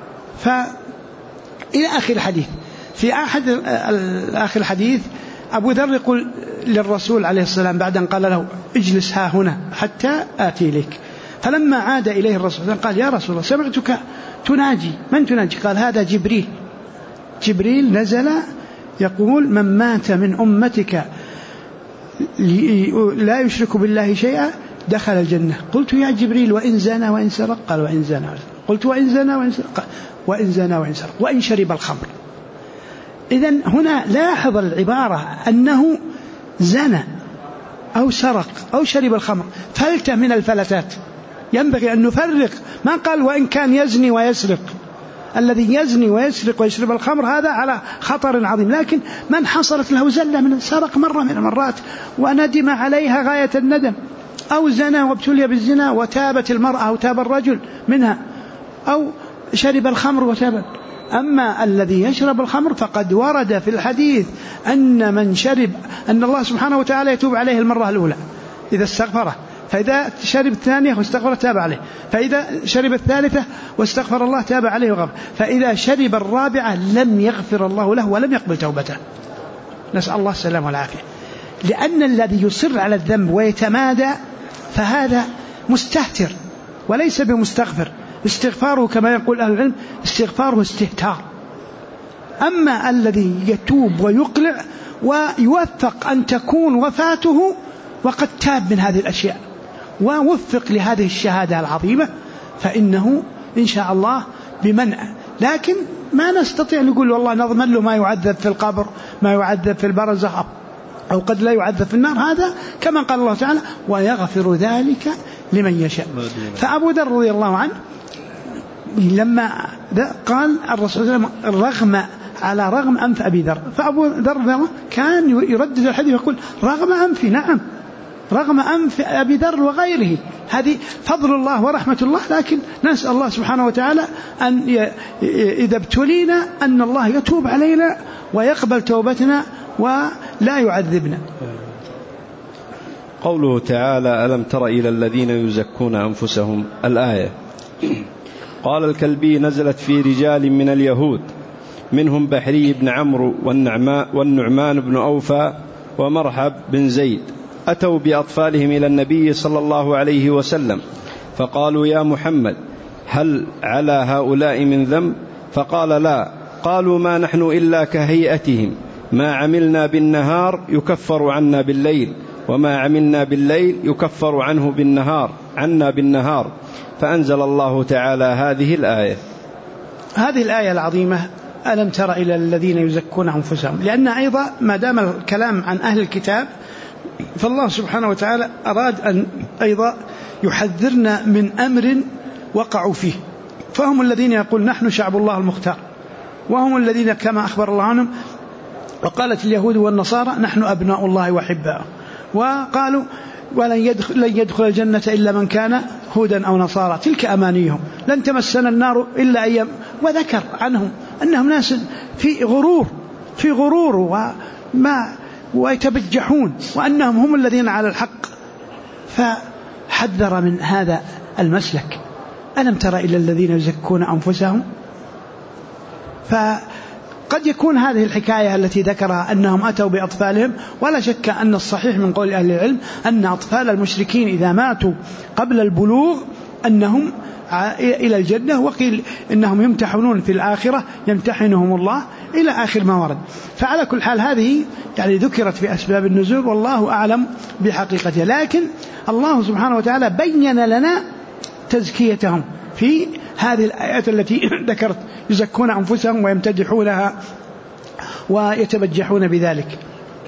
فإلى آخر الحديث. في آخر الحديث أبو ذر يقول للرسول عليه السلام بعد أن قال له: اجلس ها هنا حتى آتي إليك. فلما عاد إليه الرسول قال: يا رسول الله سمعتك تناجي. من تناجي؟ قال: هذا جبريل نزل يقول: من مات من أمتك لا يشرك بالله شيئا دخل الجنة. قلت: يا جبريل وإن زنى وإن سرق؟ قال: وإن زنى وإن سرق. قلت: وإن زنى وإن سرق؟ قال: وإن زنى وإن سرق وإن شرب الخمر. إذن هنا لاحظ العبارة أنه زنى أو سرق أو شرب الخمر، فلتة من الفلتات. ينبغي أن نفرق، ما قال وإن كان يزني ويسرق. الذي يزني ويسرق ويشرب الخمر هذا على خطر عظيم، لكن من حصلت له زلة من سرق مرة من المرات وندم عليها غاية الندم، أو زنى وابتلي بالزنا وتابت المرأة أو تاب الرجل منها، أو شرب الخمر وتاب. أما الذي يشرب الخمر فقد ورد في الحديث أن من شرب أن الله سبحانه وتعالى يتوب عليه المرة الأولى إذا استغفره، فإذا شرب الثانية واستغفر تاب عليه، فإذا شرب الثالثة واستغفر الله تاب عليه وغفر، فإذا شرب الرابعة لم يغفر الله له ولم يقبل توبته. نسأل الله السلامة والعافية. لأن الذي يصر على الذنب ويتمادى فهذا مستهتر وليس بمستغفر. استغفاره كما يقول أهل العلم استغفاره استهتار. أما الذي يتوب ويقلع ويوفق أن تكون وفاته وقد تاب من هذه الأشياء ووفق لهذه الشهادة العظيمة فإنه إن شاء الله بمنع. لكن ما نستطيع نقول والله نضمن له ما يعذب في القبر، ما يعذب في البرزخ، أو قد لا يعذب في النار. هذا كما قال الله تعالى: ويغفر ذلك لمن يشاء. فأبو ذر رضي الله عنه لما قال الرسول صلى الله عليه وسلم على رغم أنف أبي ذر، فأبو ذر كان يردد الحديث ويقول: رغم أنفي، نعم رغم أنف أبي ذر وغيره. هذه فضل الله ورحمة الله. لكن نسأل الله سبحانه وتعالى أن إذا ابتلينا أن الله يتوب علينا ويقبل توبتنا ولا يعذبنا. قوله تعالى: ألم تر إلى الذين يزكون أنفسهم، الآية. قال الكلبي: نزلت في رجال من اليهود منهم بحري بن عمرو والنعمان بن أوفى ومرحب بن زيد، أتوا بأطفالهم إلى النبي صلى الله عليه وسلم فقالوا: يا محمد هل على هؤلاء من ذنب؟ فقال: لا. قالوا: ما نحن إلا كهيئتهم، ما عملنا بالنهار يكفر عنا بالليل، وما عملنا بالليل يكفر عنا بالنهار. فأنزل الله تعالى هذه الآية العظيمة: ألم تر إلى الذين يزكون أنفسهم. لأن أيضا ما دام الكلام عن أهل الكتاب فالله سبحانه وتعالى أراد أن أيضا يحذرنا من أمر وقعوا فيه. فهم الذين يقول نحن شعب الله المختار، وهم الذين كما أخبر الله عنهم وقالت اليهود والنصارى نحن أبناء الله وأحباؤه، وقالوا لن يدخل الجنة إلا من كان هودا أو نصارى، تلك أمانيهم، لن تمسنا النار إلا أيام. وذكر عنهم أنهم ناس في غرور ويتبجحون، وأنهم هم الذين على الحق. فحذر من هذا المسلك: ألم تر إلى الذين يزكون أنفسهم. فقد يكون هذه الحكاية التي ذكرها أنهم أتوا بأطفالهم، ولا شك أن الصحيح من قول أهل العلم أن أطفال المشركين إذا ماتوا قبل البلوغ أنهم إلى الجنة، وقيل إنهم يمتحنون في الآخرة يمتحنهم الله، إلى آخر ما ورد. فعلى كل حال هذه يعني ذكرت في أسباب النزول، والله أعلم بحقيقتها. لكن الله سبحانه وتعالى بين لنا تزكيتهم في هذه الآيات التي ذكرت: يزكون أنفسهم ويمتدحونها ويتبجحون بذلك.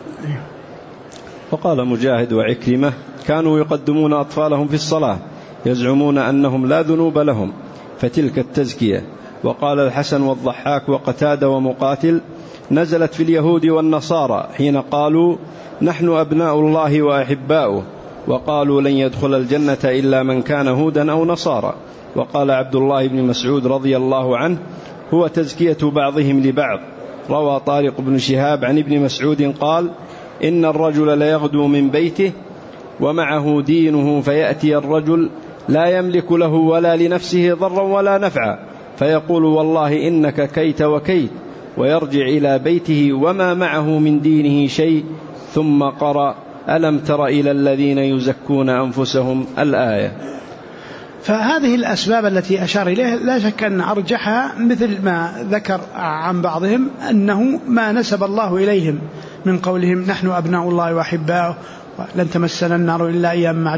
وقال مجاهد وعكرمة: كانوا يقدمون أطفالهم في الصلاة يزعمون أنهم لا ذنوب لهم، فتلك التزكية. وقال الحسن والضحاك وقتادة ومقاتل: نزلت في اليهود والنصارى حين قالوا نحن أبناء الله وأحباؤه، وقالوا لن يدخل الجنة إلا من كان هودا أو نصارى. وقال عبد الله بن مسعود رضي الله عنه: هو تزكية بعضهم لبعض. روى طارق بن شهاب عن ابن مسعود قال: إن الرجل ليغدو من بيته ومعه دينه، فيأتي الرجل لا يملك له ولا لنفسه ضرا ولا نفعا، فيقول والله إنك كيت وكيت، ويرجع إلى بيته وما معه من دينه شيء، ثم قرأ: ألم تر إلى الذين يزكون أنفسهم، الآية. فهذه الأسباب التي أشار إليها لا شك أن أرجحها مثل ما ذكر عن بعضهم أنه ما نسب الله إليهم من قولهم نحن أبناء الله وأحباؤه، لن تمسنا النار إلا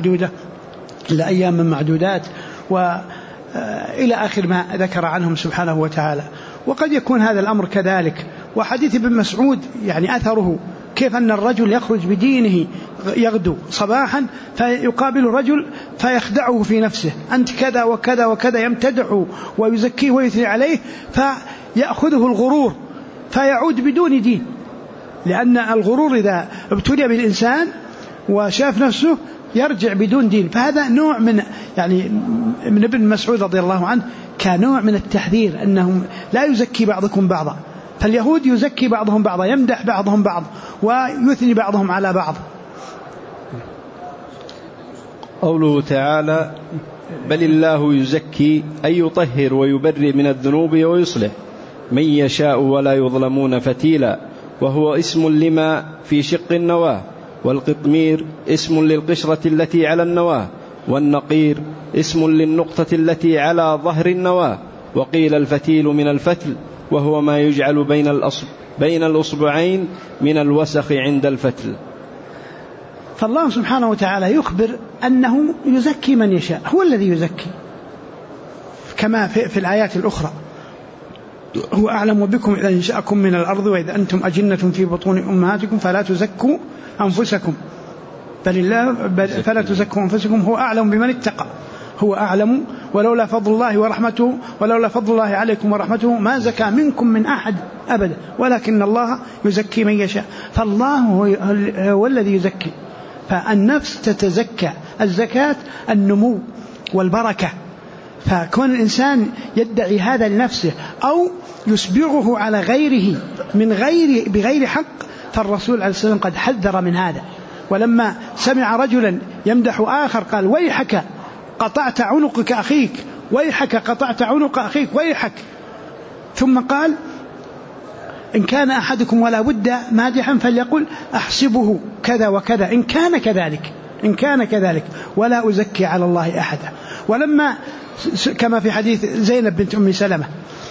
أيام معدودات، وإلى آخر ما ذكر عنهم سبحانه وتعالى. وقد يكون هذا الأمر كذلك. وحديث ابن مسعود يعني أثره كيف أن الرجل يخرج بدينه يغدو صباحا فيقابل رجل فيخدعه في نفسه: أنت كذا وكذا وكذا، يمتدحه ويزكيه ويثني عليه، فيأخذه الغرور فيعود بدون دين. لأن الغرور إذا ابتلي بالإنسان وشاف نفسه يرجع بدون دين. فهذا نوع من من ابن مسعود رضي الله عنه كنوع من التحذير أنهم لا يزكي بعضكم بعضا. فاليهود يزكي بعضهم بعضا، يمدح بعضهم بعض ويثني بعضهم على بعض. قوله تعالى: بل الله يزكي أي يطهر ويبرئ من الذنوب ويصلح من يشاء ولا يظلمون فتيلا، وهو اسم لما في شق النواة، والقطمير اسم للقشرة التي على النواة، والنقير اسم للنقطة التي على ظهر النواة. وقيل الفتيل من الفتل، وهو ما يجعل بين الأصبعين من الوسخ عند الفتل. فالله سبحانه وتعالى يخبر أنه يزكي من يشاء، هو الذي يزكي، كما في الآيات الأخرى: هو أعلم بكم إذا أنشأكم من الأرض وإذا أنتم أجنة في بطون أمهاتكم فلا تزكوا أنفسكم فلا تزكوا أنفسكم هو أعلم بمن اتقى. هو أعلم، ولولا فضل الله ورحمته، ولولا فضل الله عليكم ورحمته ما زكى منكم من أحد أبدا، ولكن الله يزكي من يشاء. فالله هو الذي يزكي. فالنفس تتزكى، الزكاة النمو والبركة. فكون الإنسان يدعي هذا لنفسه أو يسبغه على غيره بغير حق، فالرسول عليه الصلاة والسلام قد حذر من هذا. ولما سمع رجلا يمدح آخر قال: ويحك قطعت عنقك أخيك، ويحك قطعت عنق أخيك، ويحك. ثم قال: إن كان أحدكم ولا بد مادحا فليقل أحسبه كذا وكذا إن كان كذلك ولا أزكي على الله أحدا. ولما كما في حديث زينب بنت أم سلمة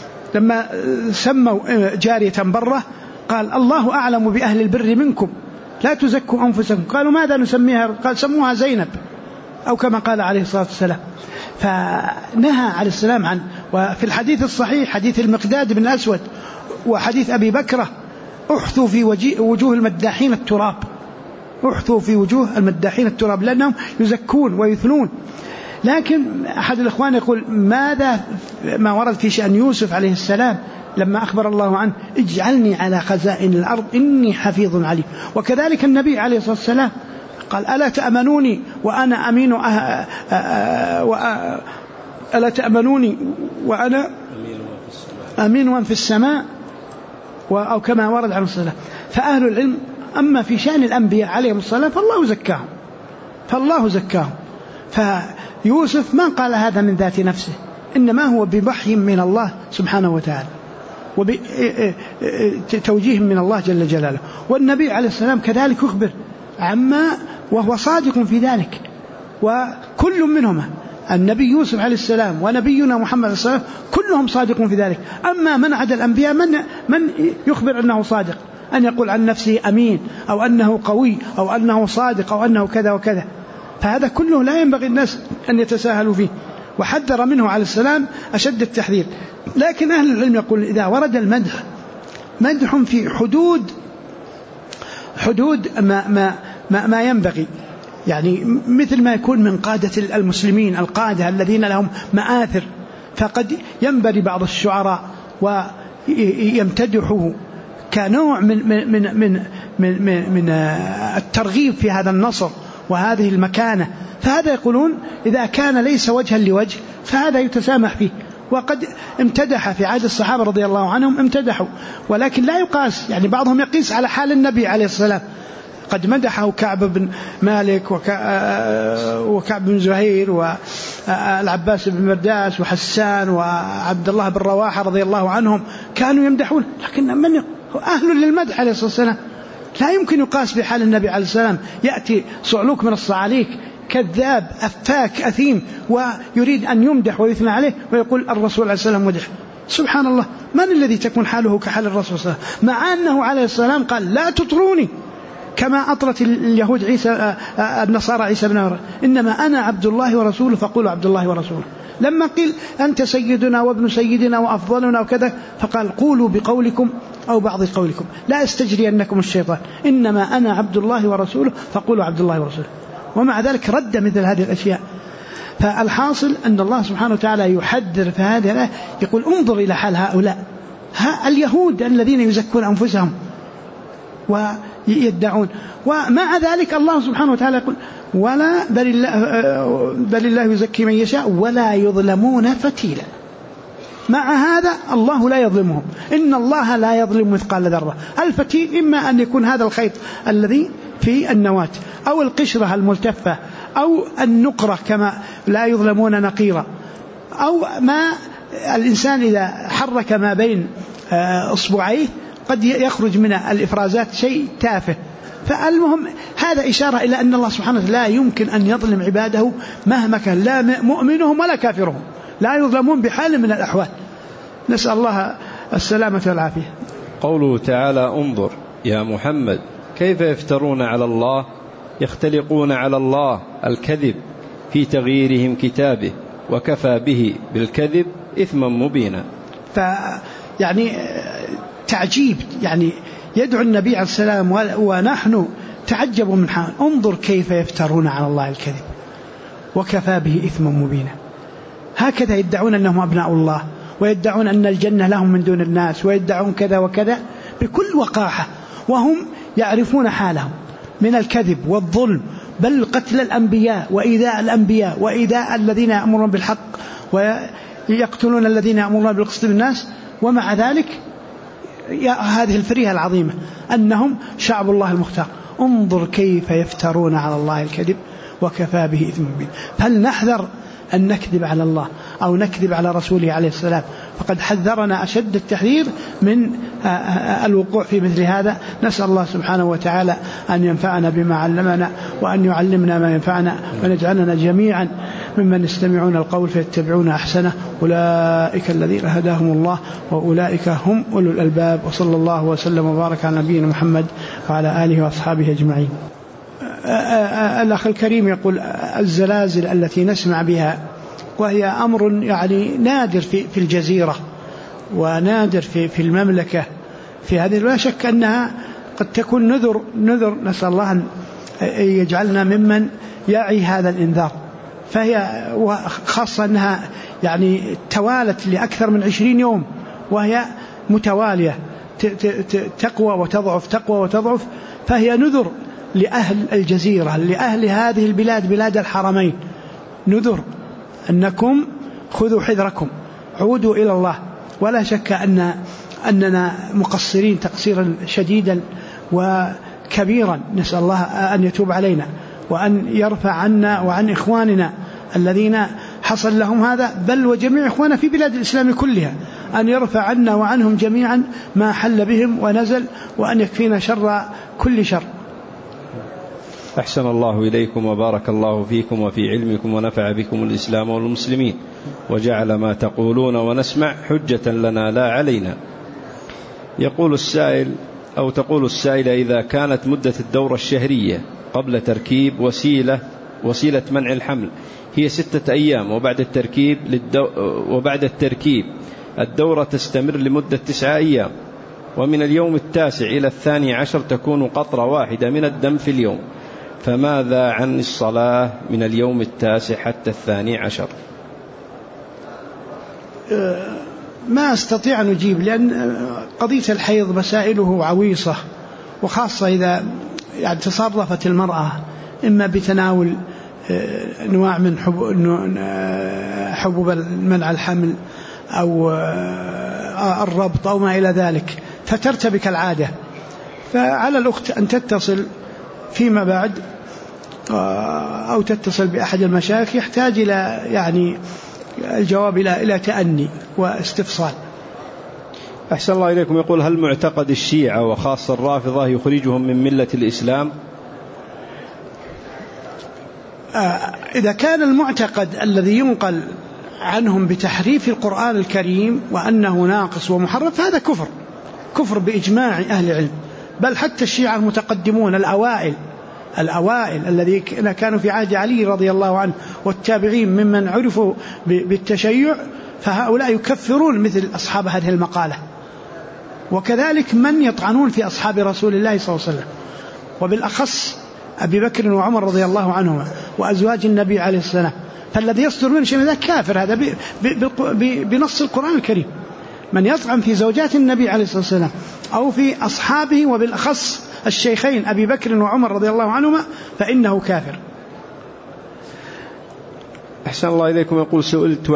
لما سموا جارية برة قال: الله أعلم بأهل البر منكم، لا تزكوا أنفسكم. قالوا ماذا نسميها؟ قال سموها زينب، أو كما قال عليه الصلاة والسلام. فنهى عليه السلام عن. وفي الحديث الصحيح حديث المقداد بن الأسود وحديث أبي بكرة: احثوا في وجوه المداحين التراب، احثوا في وجوه المداحين التراب، لأنهم يزكون ويثنون. لكن أحد الإخوان يقول ماذا ما ورد في شأن يوسف عليه السلام لما أخبر الله عنه: اجعلني على خزائن الأرض إني حفيظ عليم. وكذلك النبي عليه الصلاة والسلام قال: ألا تأمنوني وأنا أمين ألا تأمنوني وأنا أمين في السماء، أو كما ورد عن الصلاة. فأهل العلم أما في شأن الأنبياء عليهم الصلاة فالله زكاهم. فيوسف ما قال هذا من ذات نفسه، إنما هو بوحي من الله سبحانه وتعالى وبتوجيه من الله جل جلاله. والنبي عليه السلام كذلك يخبر عما وهو صادق في ذلك، وكل منهما النبي يوسف عليه السلام ونبينا محمد صلى الله عليه وسلم كلهم صادقون في ذلك. أما من عدا الأنبياء من يخبر أنه صادق، أن يقول عن نفسه أمين أو أنه قوي أو أنه صادق أو أنه كذا وكذا. فهذا كله لا ينبغي الناس أن يتساهلوا فيه، وحذر منه عليه السلام أشد التحذير. لكن أهل العلم يقول إذا ورد المدح مدح في حدود ما ينبغي، يعني مثل ما يكون من قادة المسلمين القادة الذين لهم مآثر، فقد ينبغي بعض الشعراء ويمتدحه كنوع من الترغيب في هذا النصر وهذه المكانة. فهذا يقولون إذا كان ليس وجها لوجه فهذا يتسامح فيه. وقد امتدح في عهد الصحابة رضي الله عنهم امتدحوا، ولكن لا يقاس، يعني بعضهم يقيس على حال النبي عليه السلام. قد مدحه كعب بن مالك وكعب بن زهير والعباس بن مرداس وحسان وعبد الله بن رواحة رضي الله عنهم كانوا يمدحون، لكن من أهل للمدح عليه الصلاة والسلام لا يمكن يقاس بحال النبي عليه السلام. يأتي صعلوك من الصعاليك كذاب أفاك أثيم ويريد أن يمدح ويثنى عليه ويقول الرسول عليه السلام مدح. سبحان الله، من الذي تكون حاله كحال الرسول صلى الله عليه وسلم؟ مع أنه عليه السلام قال لا تطروني كما أطرت اليهود النصارى عيسى بن مريم، إنما أنا عبد الله ورسوله فقولوا عبد الله ورسوله. لما قيل أنت سيدنا وابن سيدنا وأفضلنا وكذا فقال قولوا بقولكم أو بعض قولكم لا استجرينكم الشيطان، إنما أنا عبد الله ورسوله فقولوا عبد الله ورسوله. ومع ذلك رد مثل هذه الأشياء. فالحاصل أن الله سبحانه وتعالى يحذر في هذه الآية، يقول انظر إلى حال هؤلاء اليهود الذين يزكون أنفسهم ويدعون، ومع ذلك الله سبحانه وتعالى يقول ولا بل الله يزكي من يشاء ولا يظلمون فتيلا. مع هذا الله لا يظلمهم، إن الله لا يظلم مثقال ذرة. الفتيل إما أن يكون هذا الخيط الذي في النواة أو القشرة الملتفة أو النقرة كما لا يظلمون نقيرا، أو ما الإنسان إذا حرك ما بين أصبعيه قد يخرج من الإفرازات شيء تافه. فالمهم هذا إشارة إلى أن الله سبحانه وتعالى لا يمكن أن يظلم عباده مهما كان، لا مؤمنهم ولا كافرهم، لا يظلمون بحال من الأحوال. نسأل الله السلامة والعافية. قوله تعالى انظر يا محمد كيف يفترون على الله، يختلقون على الله الكذب في كتابه وكفى به بالكذب إثما مبينا. يعني تعجيب، يعني يدعو النبي عليه السلام ونحن تعجبوا من حال انظر كيف يفترون على الله الكذب وكفى به إثما مبينا. هكذا يدعون أنهم أبناء الله، ويدعون أن الجنة لهم من دون الناس، ويدعون كذا وكذا بكل وقاحة، وهم يعرفون حالهم من الكذب والظلم، بل قتل الأنبياء وإيذاء الأنبياء وإيذاء الذين يأمرون بالحق ويقتلون الذين يأمرون بالقسط بالناس. ومع ذلك هذه الفرية العظيمة أنهم شعب الله المختار. انظر كيف يفترون على الله الكذب وكفى به إثما مبينا. فلنحذر أن نكذب على الله أو نكذب على رسوله عليه السلام، فقد حذرنا أشد التحذير من الوقوع في مثل هذا. نسأل الله سبحانه وتعالى أن ينفعنا بما علمنا وأن يعلمنا ما ينفعنا، ونجعلنا جميعا ممن يستمعون القول فيتبعون أحسنه. أولئك الذين هداهم الله وأولئك هم أولو الألباب. وصلى الله وسلم وبارك على نبينا محمد وعلى آله وأصحابه أجمعين. الأخ الكريم يقول الزلازل التي نسمع بها وهي أمر يعني نادر في الجزيرة ونادر في المملكة في هذه، لا شك أنها قد تكون نذر نسأل الله أن يجعلنا ممن يعي هذا الإنذار. فهي خاصة أنها يعني توالت لأكثر من 20 يوم وهي متوالية تقوى وتضعف تقوى وتضعف، فهي نذر لأهل الجزيرة لأهل هذه البلاد بلاد الحرمين، نذر أنكم خذوا حذركم عودوا إلى الله. ولا شك أننا مقصرين تقصيرا شديدا وكبيرا، نسأل الله أن يتوب علينا وأن يرفع عنا وعن إخواننا الذين حصل لهم هذا، بل وجميع إخواننا في بلاد الإسلام كلها، أن يرفع عنا وعنهم جميعا ما حل بهم ونزل، وأن يكفينا شر كل شر. أحسن الله إليكم وبارك الله فيكم وفي علمكم ونفع بكم الإسلام والمسلمين، وجعل ما تقولون ونسمع حجة لنا لا علينا. يقول السائل أو تقول السائلة: إذا كانت مدة الدورة الشهرية قبل تركيب وسيلة منع الحمل هي 6 أيام، وبعد التركيب الدورة تستمر لمدة 9 أيام، ومن اليوم 9 إلى 12 تكون قطرة واحدة من الدم في اليوم، فماذا عن الصلاة من اليوم 9 حتى 12؟ ما أستطيع أن أجيب، لأن قضية الحيض مسائله عويصة، وخاصة إذا يعني تصرفت المرأة إما بتناول أنواع من حبوب منع الحمل أو الربط أو ما إلى ذلك فترتبك العادة، فعلى الأخت أن تتصل فيما بعد أو تتصل بأحد المشايخ، يحتاج إلى يعني الجواب إلى تأني واستفصال. أحسن الله إليكم. يقول: هل معتقد الشيعة وخاصة الرافضة يخرجهم من ملة الإسلام؟ إذا كان المعتقد الذي ينقل عنهم بتحريف القرآن الكريم وأنه ناقص ومحرف، هذا كفر بإجماع أهل العلم، بل حتى الشيعة المتقدمون الأوائل الذين كانوا في عهد علي رضي الله عنه والتابعين ممن عرفوا بالتشيع، فهؤلاء يكفرون مثل أصحاب هذه المقالة، وكذلك من يطعنون في أصحاب رسول الله صلى الله عليه وسلم، وبالأخص أبي بكر وعمر رضي الله عنهما وأزواج النبي عليه السلام. فالذي يصدر من شيء ذا كافر، هذا بنص القرآن الكريم. من يطعن في زوجات النبي عليه الصلاة والسلام أو في أصحابه وبالأخص الشيخين أبي بكر وعمر رضي الله عنهما فإنه كافر. أحسن الله إليكم. يقول: سألت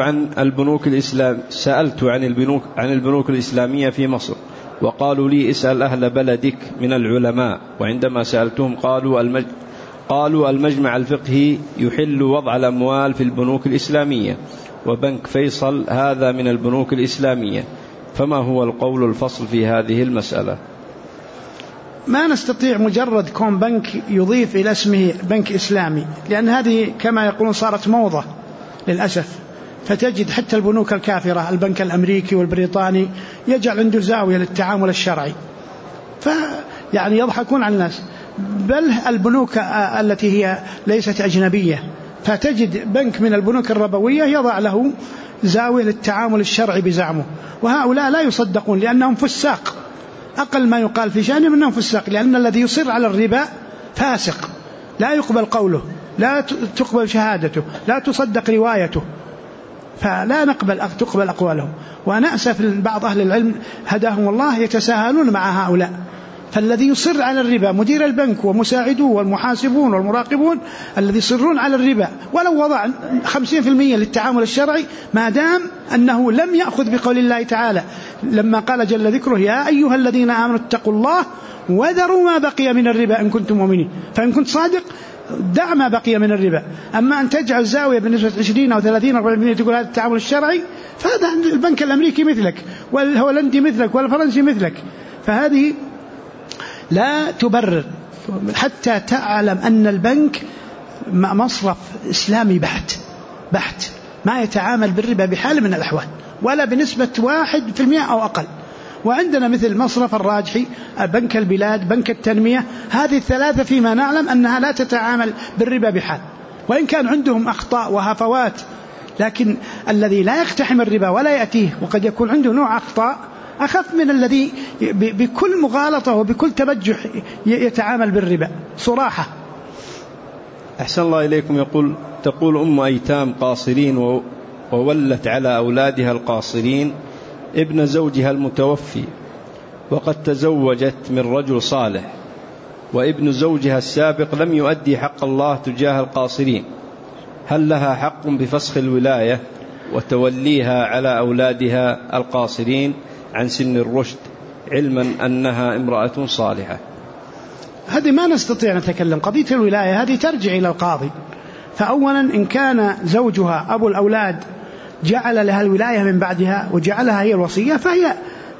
عن البنوك الإسلامية في مصر، وقالوا لي اسأل أهل بلدك من العلماء، وعندما سألتهم قالوا المجمع الفقهي يحل وضع الأموال في البنوك الإسلامية، وبنك فيصل هذا من البنوك الإسلامية، فما هو القول الفصل في هذه المسألة؟ ما نستطيع مجرد كون بنك يضيف إلى اسمه بنك إسلامي، لأن هذه كما يقولون صارت موضة للأسف. فتجد حتى البنوك الكافرة، البنك الأمريكي والبريطاني، يجعل عنده زاوية للتعامل الشرعي، فيعني يضحكون على الناس. بل البنوك التي هي ليست أجنبية، فتجد بنك من البنوك الربوية يضع له زاوية للتعامل الشرعي بزعمه، وهؤلاء لا يصدقون لأنهم فساق، أقل ما يقال في شأنهم أنهم فساق، لأن الذي يصر على الربا فاسق، لا يقبل قوله، لا تقبل شهادته، لا تصدق روايته، فلا تقبل أقوالهم. وأنا أسف بعض أهل العلم هداهم الله يتساهلون مع هؤلاء. فالذي يصر على الربا مدير البنك ومساعدوه والمحاسبون والمراقبون، الذي يصرون على الربا ولو وضع 50% للتعامل الشرعي، ما دام أنه لم يأخذ بقول الله تعالى لما قال جل ذكره: يا أيها الذين آمنوا اتقوا الله وذروا ما بقي من الربا إن كنتم مؤمنين. فإن كنت صادق دع ما بقي من الربا. أما أن تجعل زاوية بنسبة 20 أو 30 أو 40% تقول هذا التعامل الشرعي، فهذا البنك الأمريكي مثلك والهولندي مثلك والفرنسي مثلك، فهذه لا تبرر حتى تعلم أن البنك مصرف إسلامي بحت، ما يتعامل بالربا بحال من الأحوال ولا بنسبة 1% أو أقل. وعندنا مثل مصرف الراجحي، بنك البلاد، بنك التنمية، هذه الثلاثة فيما نعلم أنها لا تتعامل بالربا بحال، وإن كان عندهم أخطاء وهفوات، لكن الذي لا يقتحم الربا ولا يأتيه وقد يكون عنده نوع أخطاء أخف من الذي بكل مغالطة وبكل تبجح يتعامل بالربا صراحة. أحسن الله إليكم. تقول أم أيتام قاصرين وولت على أولادها القاصرين ابن زوجها المتوفي، وقد تزوجت من رجل صالح، وابن زوجها السابق لم يؤدي حق الله تجاه القاصرين، هل لها حق بفسخ الولاية وتوليها على أولادها القاصرين عن سن الرشد، علما أنها امرأة صالحة؟ هذه ما نستطيع نتكلم. قضية الولاية هذه ترجع إلى القاضي. فأولا إن كان زوجها أبو الأولاد جعل لها الولاية من بعدها وجعلها هي الوصية فهي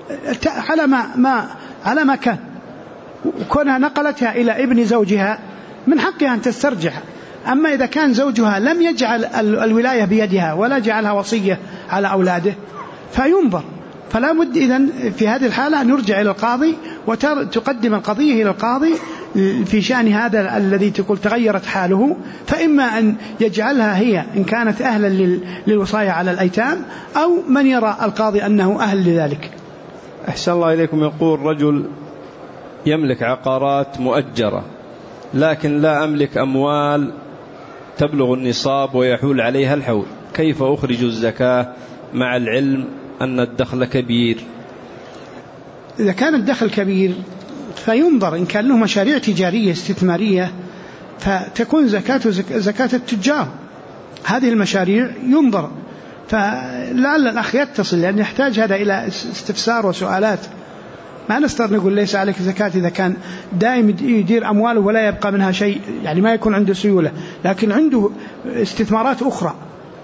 على ما كان، وكونها نقلتها إلى ابن زوجها من حقها أن تسترجعها. أما إذا كان زوجها لم يجعل الولاية بيدها ولا جعلها وصية على أولاده فينظر، فلا بد إذن في هذه الحالة أن يرجع إلى القاضي وتقدم القضية إلى القاضي في شأن هذا الذي تقول تغيرت حاله، فإما أن يجعلها هي إن كانت أهلا للوصاية على الأيتام، أو من يرى القاضي أنه أهل لذلك. أحسن الله إليكم. يقول رجل يملك عقارات مؤجرة لكن لا أملك أموال تبلغ النصاب ويحول عليها الحول، كيف أخرج الزكاة مع العلم أن الدخل كبير؟ إذا كان الدخل كبير فينظر، إن كان له مشاريع تجارية استثمارية فتكون زكاة التجار. هذه المشاريع ينظر، فلعل الأخ يتصل لأن يحتاج هذا إلى استفسار وسؤالات. ما نستطيع نقول ليس عليك زكاة إذا كان دائم يدير أمواله ولا يبقى منها شيء، يعني ما يكون عنده سيولة لكن عنده استثمارات أخرى،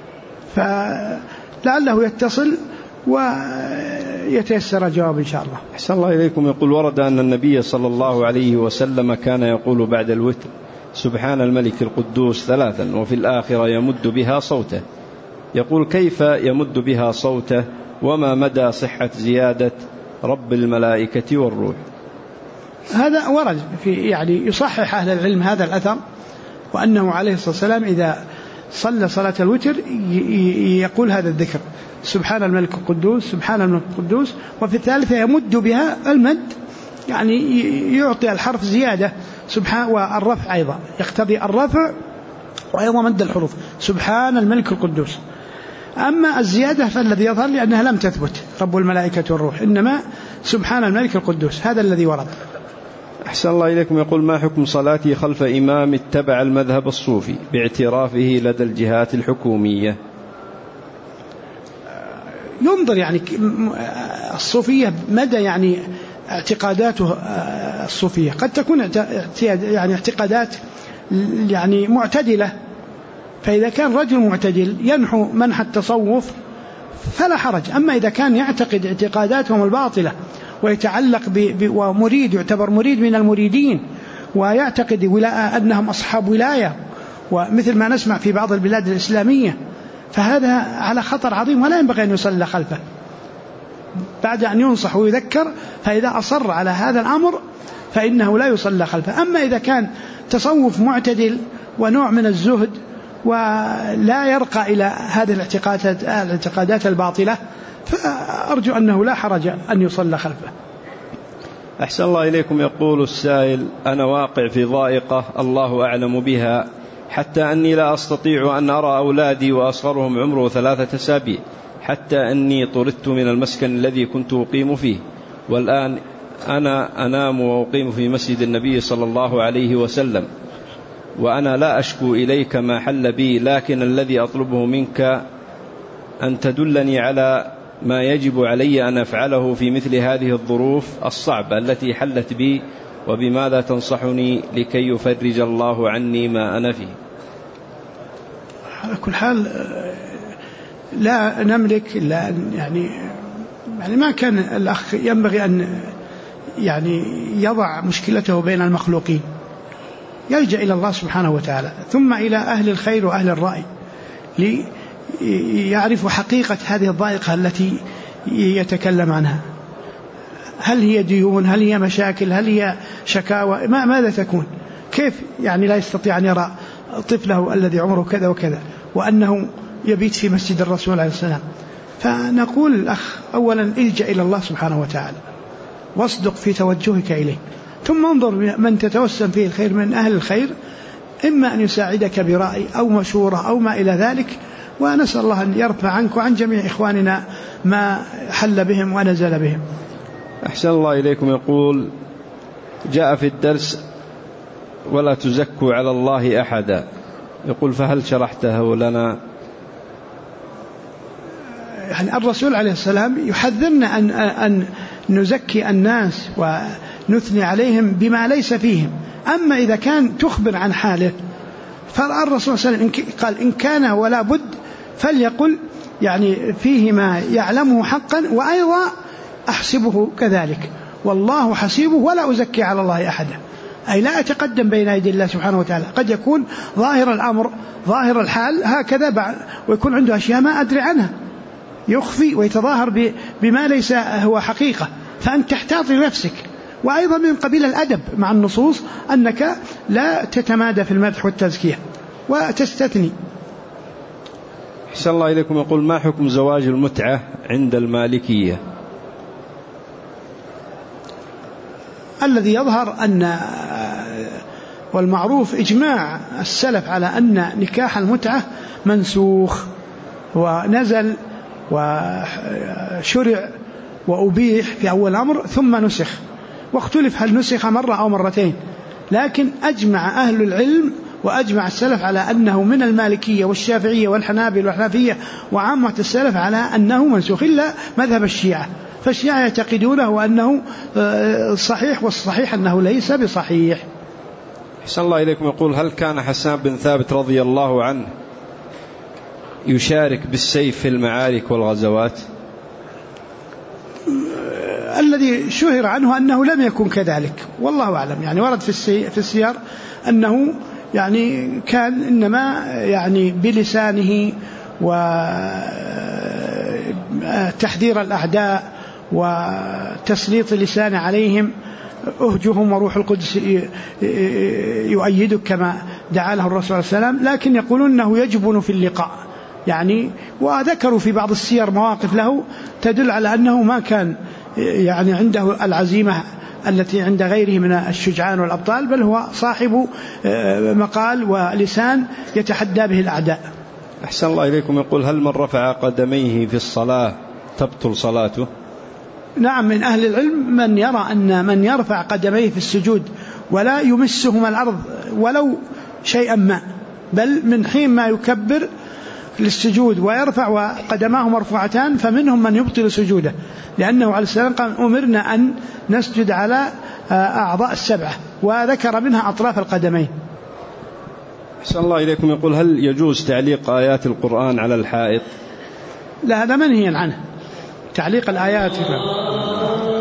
فلعله يتصل ويتيسر جواب إن شاء الله. أحسن الله إليكم. يقول ورد أن النبي صلى الله عليه وسلم كان يقول بعد الوتر سبحان الملك القدوس 3، وفي الآخرة يمد بها صوته. يقول كيف يمد بها صوته، وما مدى صحة زيادة رب الملائكة والروح؟ هذا ورد في يعني يصحح أهل العلم هذا الأثر، وأنه عليه الصلاة والسلام إذا صلى صلاة الوتر يقول هذا الذكر سبحان الملك القدوس سبحان الملك القدوس، وفي الثالثة يمد بها المد، يعني يعطي الحرف زيادة سبحان، والرفع أيضا يقتضي الرفع وأيضا مد الحروف سبحان الملك القدوس. أما الزيادة فالذي يظهر لأنها لم تثبت رب الملائكة والروح، إنما سبحان الملك القدوس هذا الذي ورد. أحسن الله إليكم. يقول ما حكم صلاتي خلف إمام اتبع المذهب الصوفي باعترافه لدى الجهات الحكومية؟ ينظر يعني الصوفية مدى يعني اعتقاداته الصوفية، قد تكون يعني اعتقادات يعني معتدلة، فإذا كان رجل معتدل ينحو منح التصوف فلا حرج. أما إذا كان يعتقد اعتقاداتهم الباطلة ويتعلق ومريد يعتبر مريد من المريدين ويعتقد أنهم أصحاب ولاية، ومثل ما نسمع في بعض البلاد الإسلامية، فهذا على خطر عظيم ولا ينبغي أن يصلى خلفه بعد أن ينصح ويذكر. فإذا أصر على هذا الأمر فإنه لا يصلى خلفه. أما إذا كان تصوف معتدل ونوع من الزهد ولا يرقى إلى هذه الاعتقادات الباطلة فأرجو أنه لا حرج أن يصلى خلفه. أحسن الله إليكم. يقول السائل أنا واقع في ضائقة الله أعلم بها، حتى أني لا أستطيع أن أرى أولادي وأصغرهم عمره 3 أسابيع، حتى أني طردت من المسكن الذي كنت أقيم فيه، والآن أنا أنام وأقيم في مسجد النبي صلى الله عليه وسلم، وأنا لا أشكو إليك ما حل بي، لكن الذي أطلبه منك أن تدلني على ما يجب علي أن أفعله في مثل هذه الظروف الصعبة التي حلت بي، وبماذا تنصحني لكي يفرج الله عني ما أنا فيه؟ على كل حال لا نملك إلا يعني ما كان الأخ ينبغي أن يعني يضع مشكلته بين المخلوقين، يلجأ إلى الله سبحانه وتعالى ثم إلى أهل الخير وأهل الرأي ليعرفوا حقيقة هذه الضائقة التي يتكلم عنها. هل هي ديون، هل هي مشاكل، هل هي شكاوى، ماذا تكون؟ كيف يعني لا يستطيع أن يرى طفله الذي عمره كذا وكذا وأنه يبيت في مسجد الرسول عليه السلام؟ فنقول الأخ أولا الجأ إلى الله سبحانه وتعالى واصدق في توجهك إليه، ثم انظر من تتوسم فيه الخير من أهل الخير، إما أن يساعدك برأي أو مشورة أو ما إلى ذلك، ونسأل الله أن يرفع عنك وعن جميع إخواننا ما حل بهم ونزل بهم. أحسن الله إليكم. يقول جاء في الدرس ولا تزكوا على الله أحدا، يقول فهل شرحته لنا؟ يعني الرسول عليه السلام يحذرنا أن نزكي الناس ونثني عليهم بما ليس فيهم. أما إذا كان تخبر عن حاله فالرسول صلى الله عليه وسلم قال إن كان ولا بد فليقل يعني فيه ما يعلمه حقا، وأيضا أحسبه كذلك، والله حسيبه ولا أزكي على الله أحدا، أي لا أتقدم بين يدي الله سبحانه وتعالى. قد يكون ظاهر الأمر ظاهر الحال هكذا، ويكون عنده أشياء ما أدري عنها، يخفي ويتظاهر بما ليس هو حقيقة، فأنت تحتاط لنفسك. وأيضا من قبيل الأدب مع النصوص أنك لا تتمادى في المدح والتزكية وتستثني. أحسن الله إليكم. يقول ما حكم زواج المتعة عند المالكية؟ الذي يظهر أن والمعروف إجماع السلف على أن نكاح المتعة منسوخ ونزل وشرع وأبيح في أول أمر ثم نسخ، واختلف هل نسخ مرة أو مرتين، لكن أجمع أهل العلم وأجمع السلف على أنه من المالكية والشافعية والحنابل والحنفية وعامة السلف على أنه منسوخ، إلا مذهب الشيعة، فالشيعة يعتقدونه أنه صحيح، والصحيح أنه ليس بصحيح. أحسن الله إليكم. يقول هل كان حسان بن ثابت رضي الله عنه يشارك بالسيف في المعارك والغزوات؟ الذي شهر عنه أنه لم يكن كذلك، والله أعلم. يعني ورد في السير أنه يعني كان إنما يعني بلسانه وتحذير الأعداء وتسليط اللسان عليهم أهجهم وروح القدس يؤيدك كما دعا له الرسول صلى الله عليه وسلم، لكن يقولون أنه يجبن في اللقاء يعني. وذكروا في بعض السير مواقف له تدل على أنه ما كان يعني عنده العزيمة التي عند غيره من الشجعان والأبطال، بل هو صاحب مقال ولسان يتحدى به الأعداء. أحسن الله إليكم. يقول هل من رفع قدميه في الصلاة تبطل صلاته؟ نعم، من أهل العلم من يرى أن من يرفع قدميه في السجود ولا يمسهما الأرض ولو شيئا ما، بل من حين ما يكبر للسجود ويرفع وقدماه مرفوعتان، فمنهم من يبطل سجوده، لأنه عليه السلام قال أمرنا أن نسجد على أعضاء السبعة، وذكر منها أطراف القدمين. أحسن الله إليكم. يقول هل يجوز تعليق آيات القرآن على الحائط؟ لا، هذا منهي عنه، تعليق الآيات.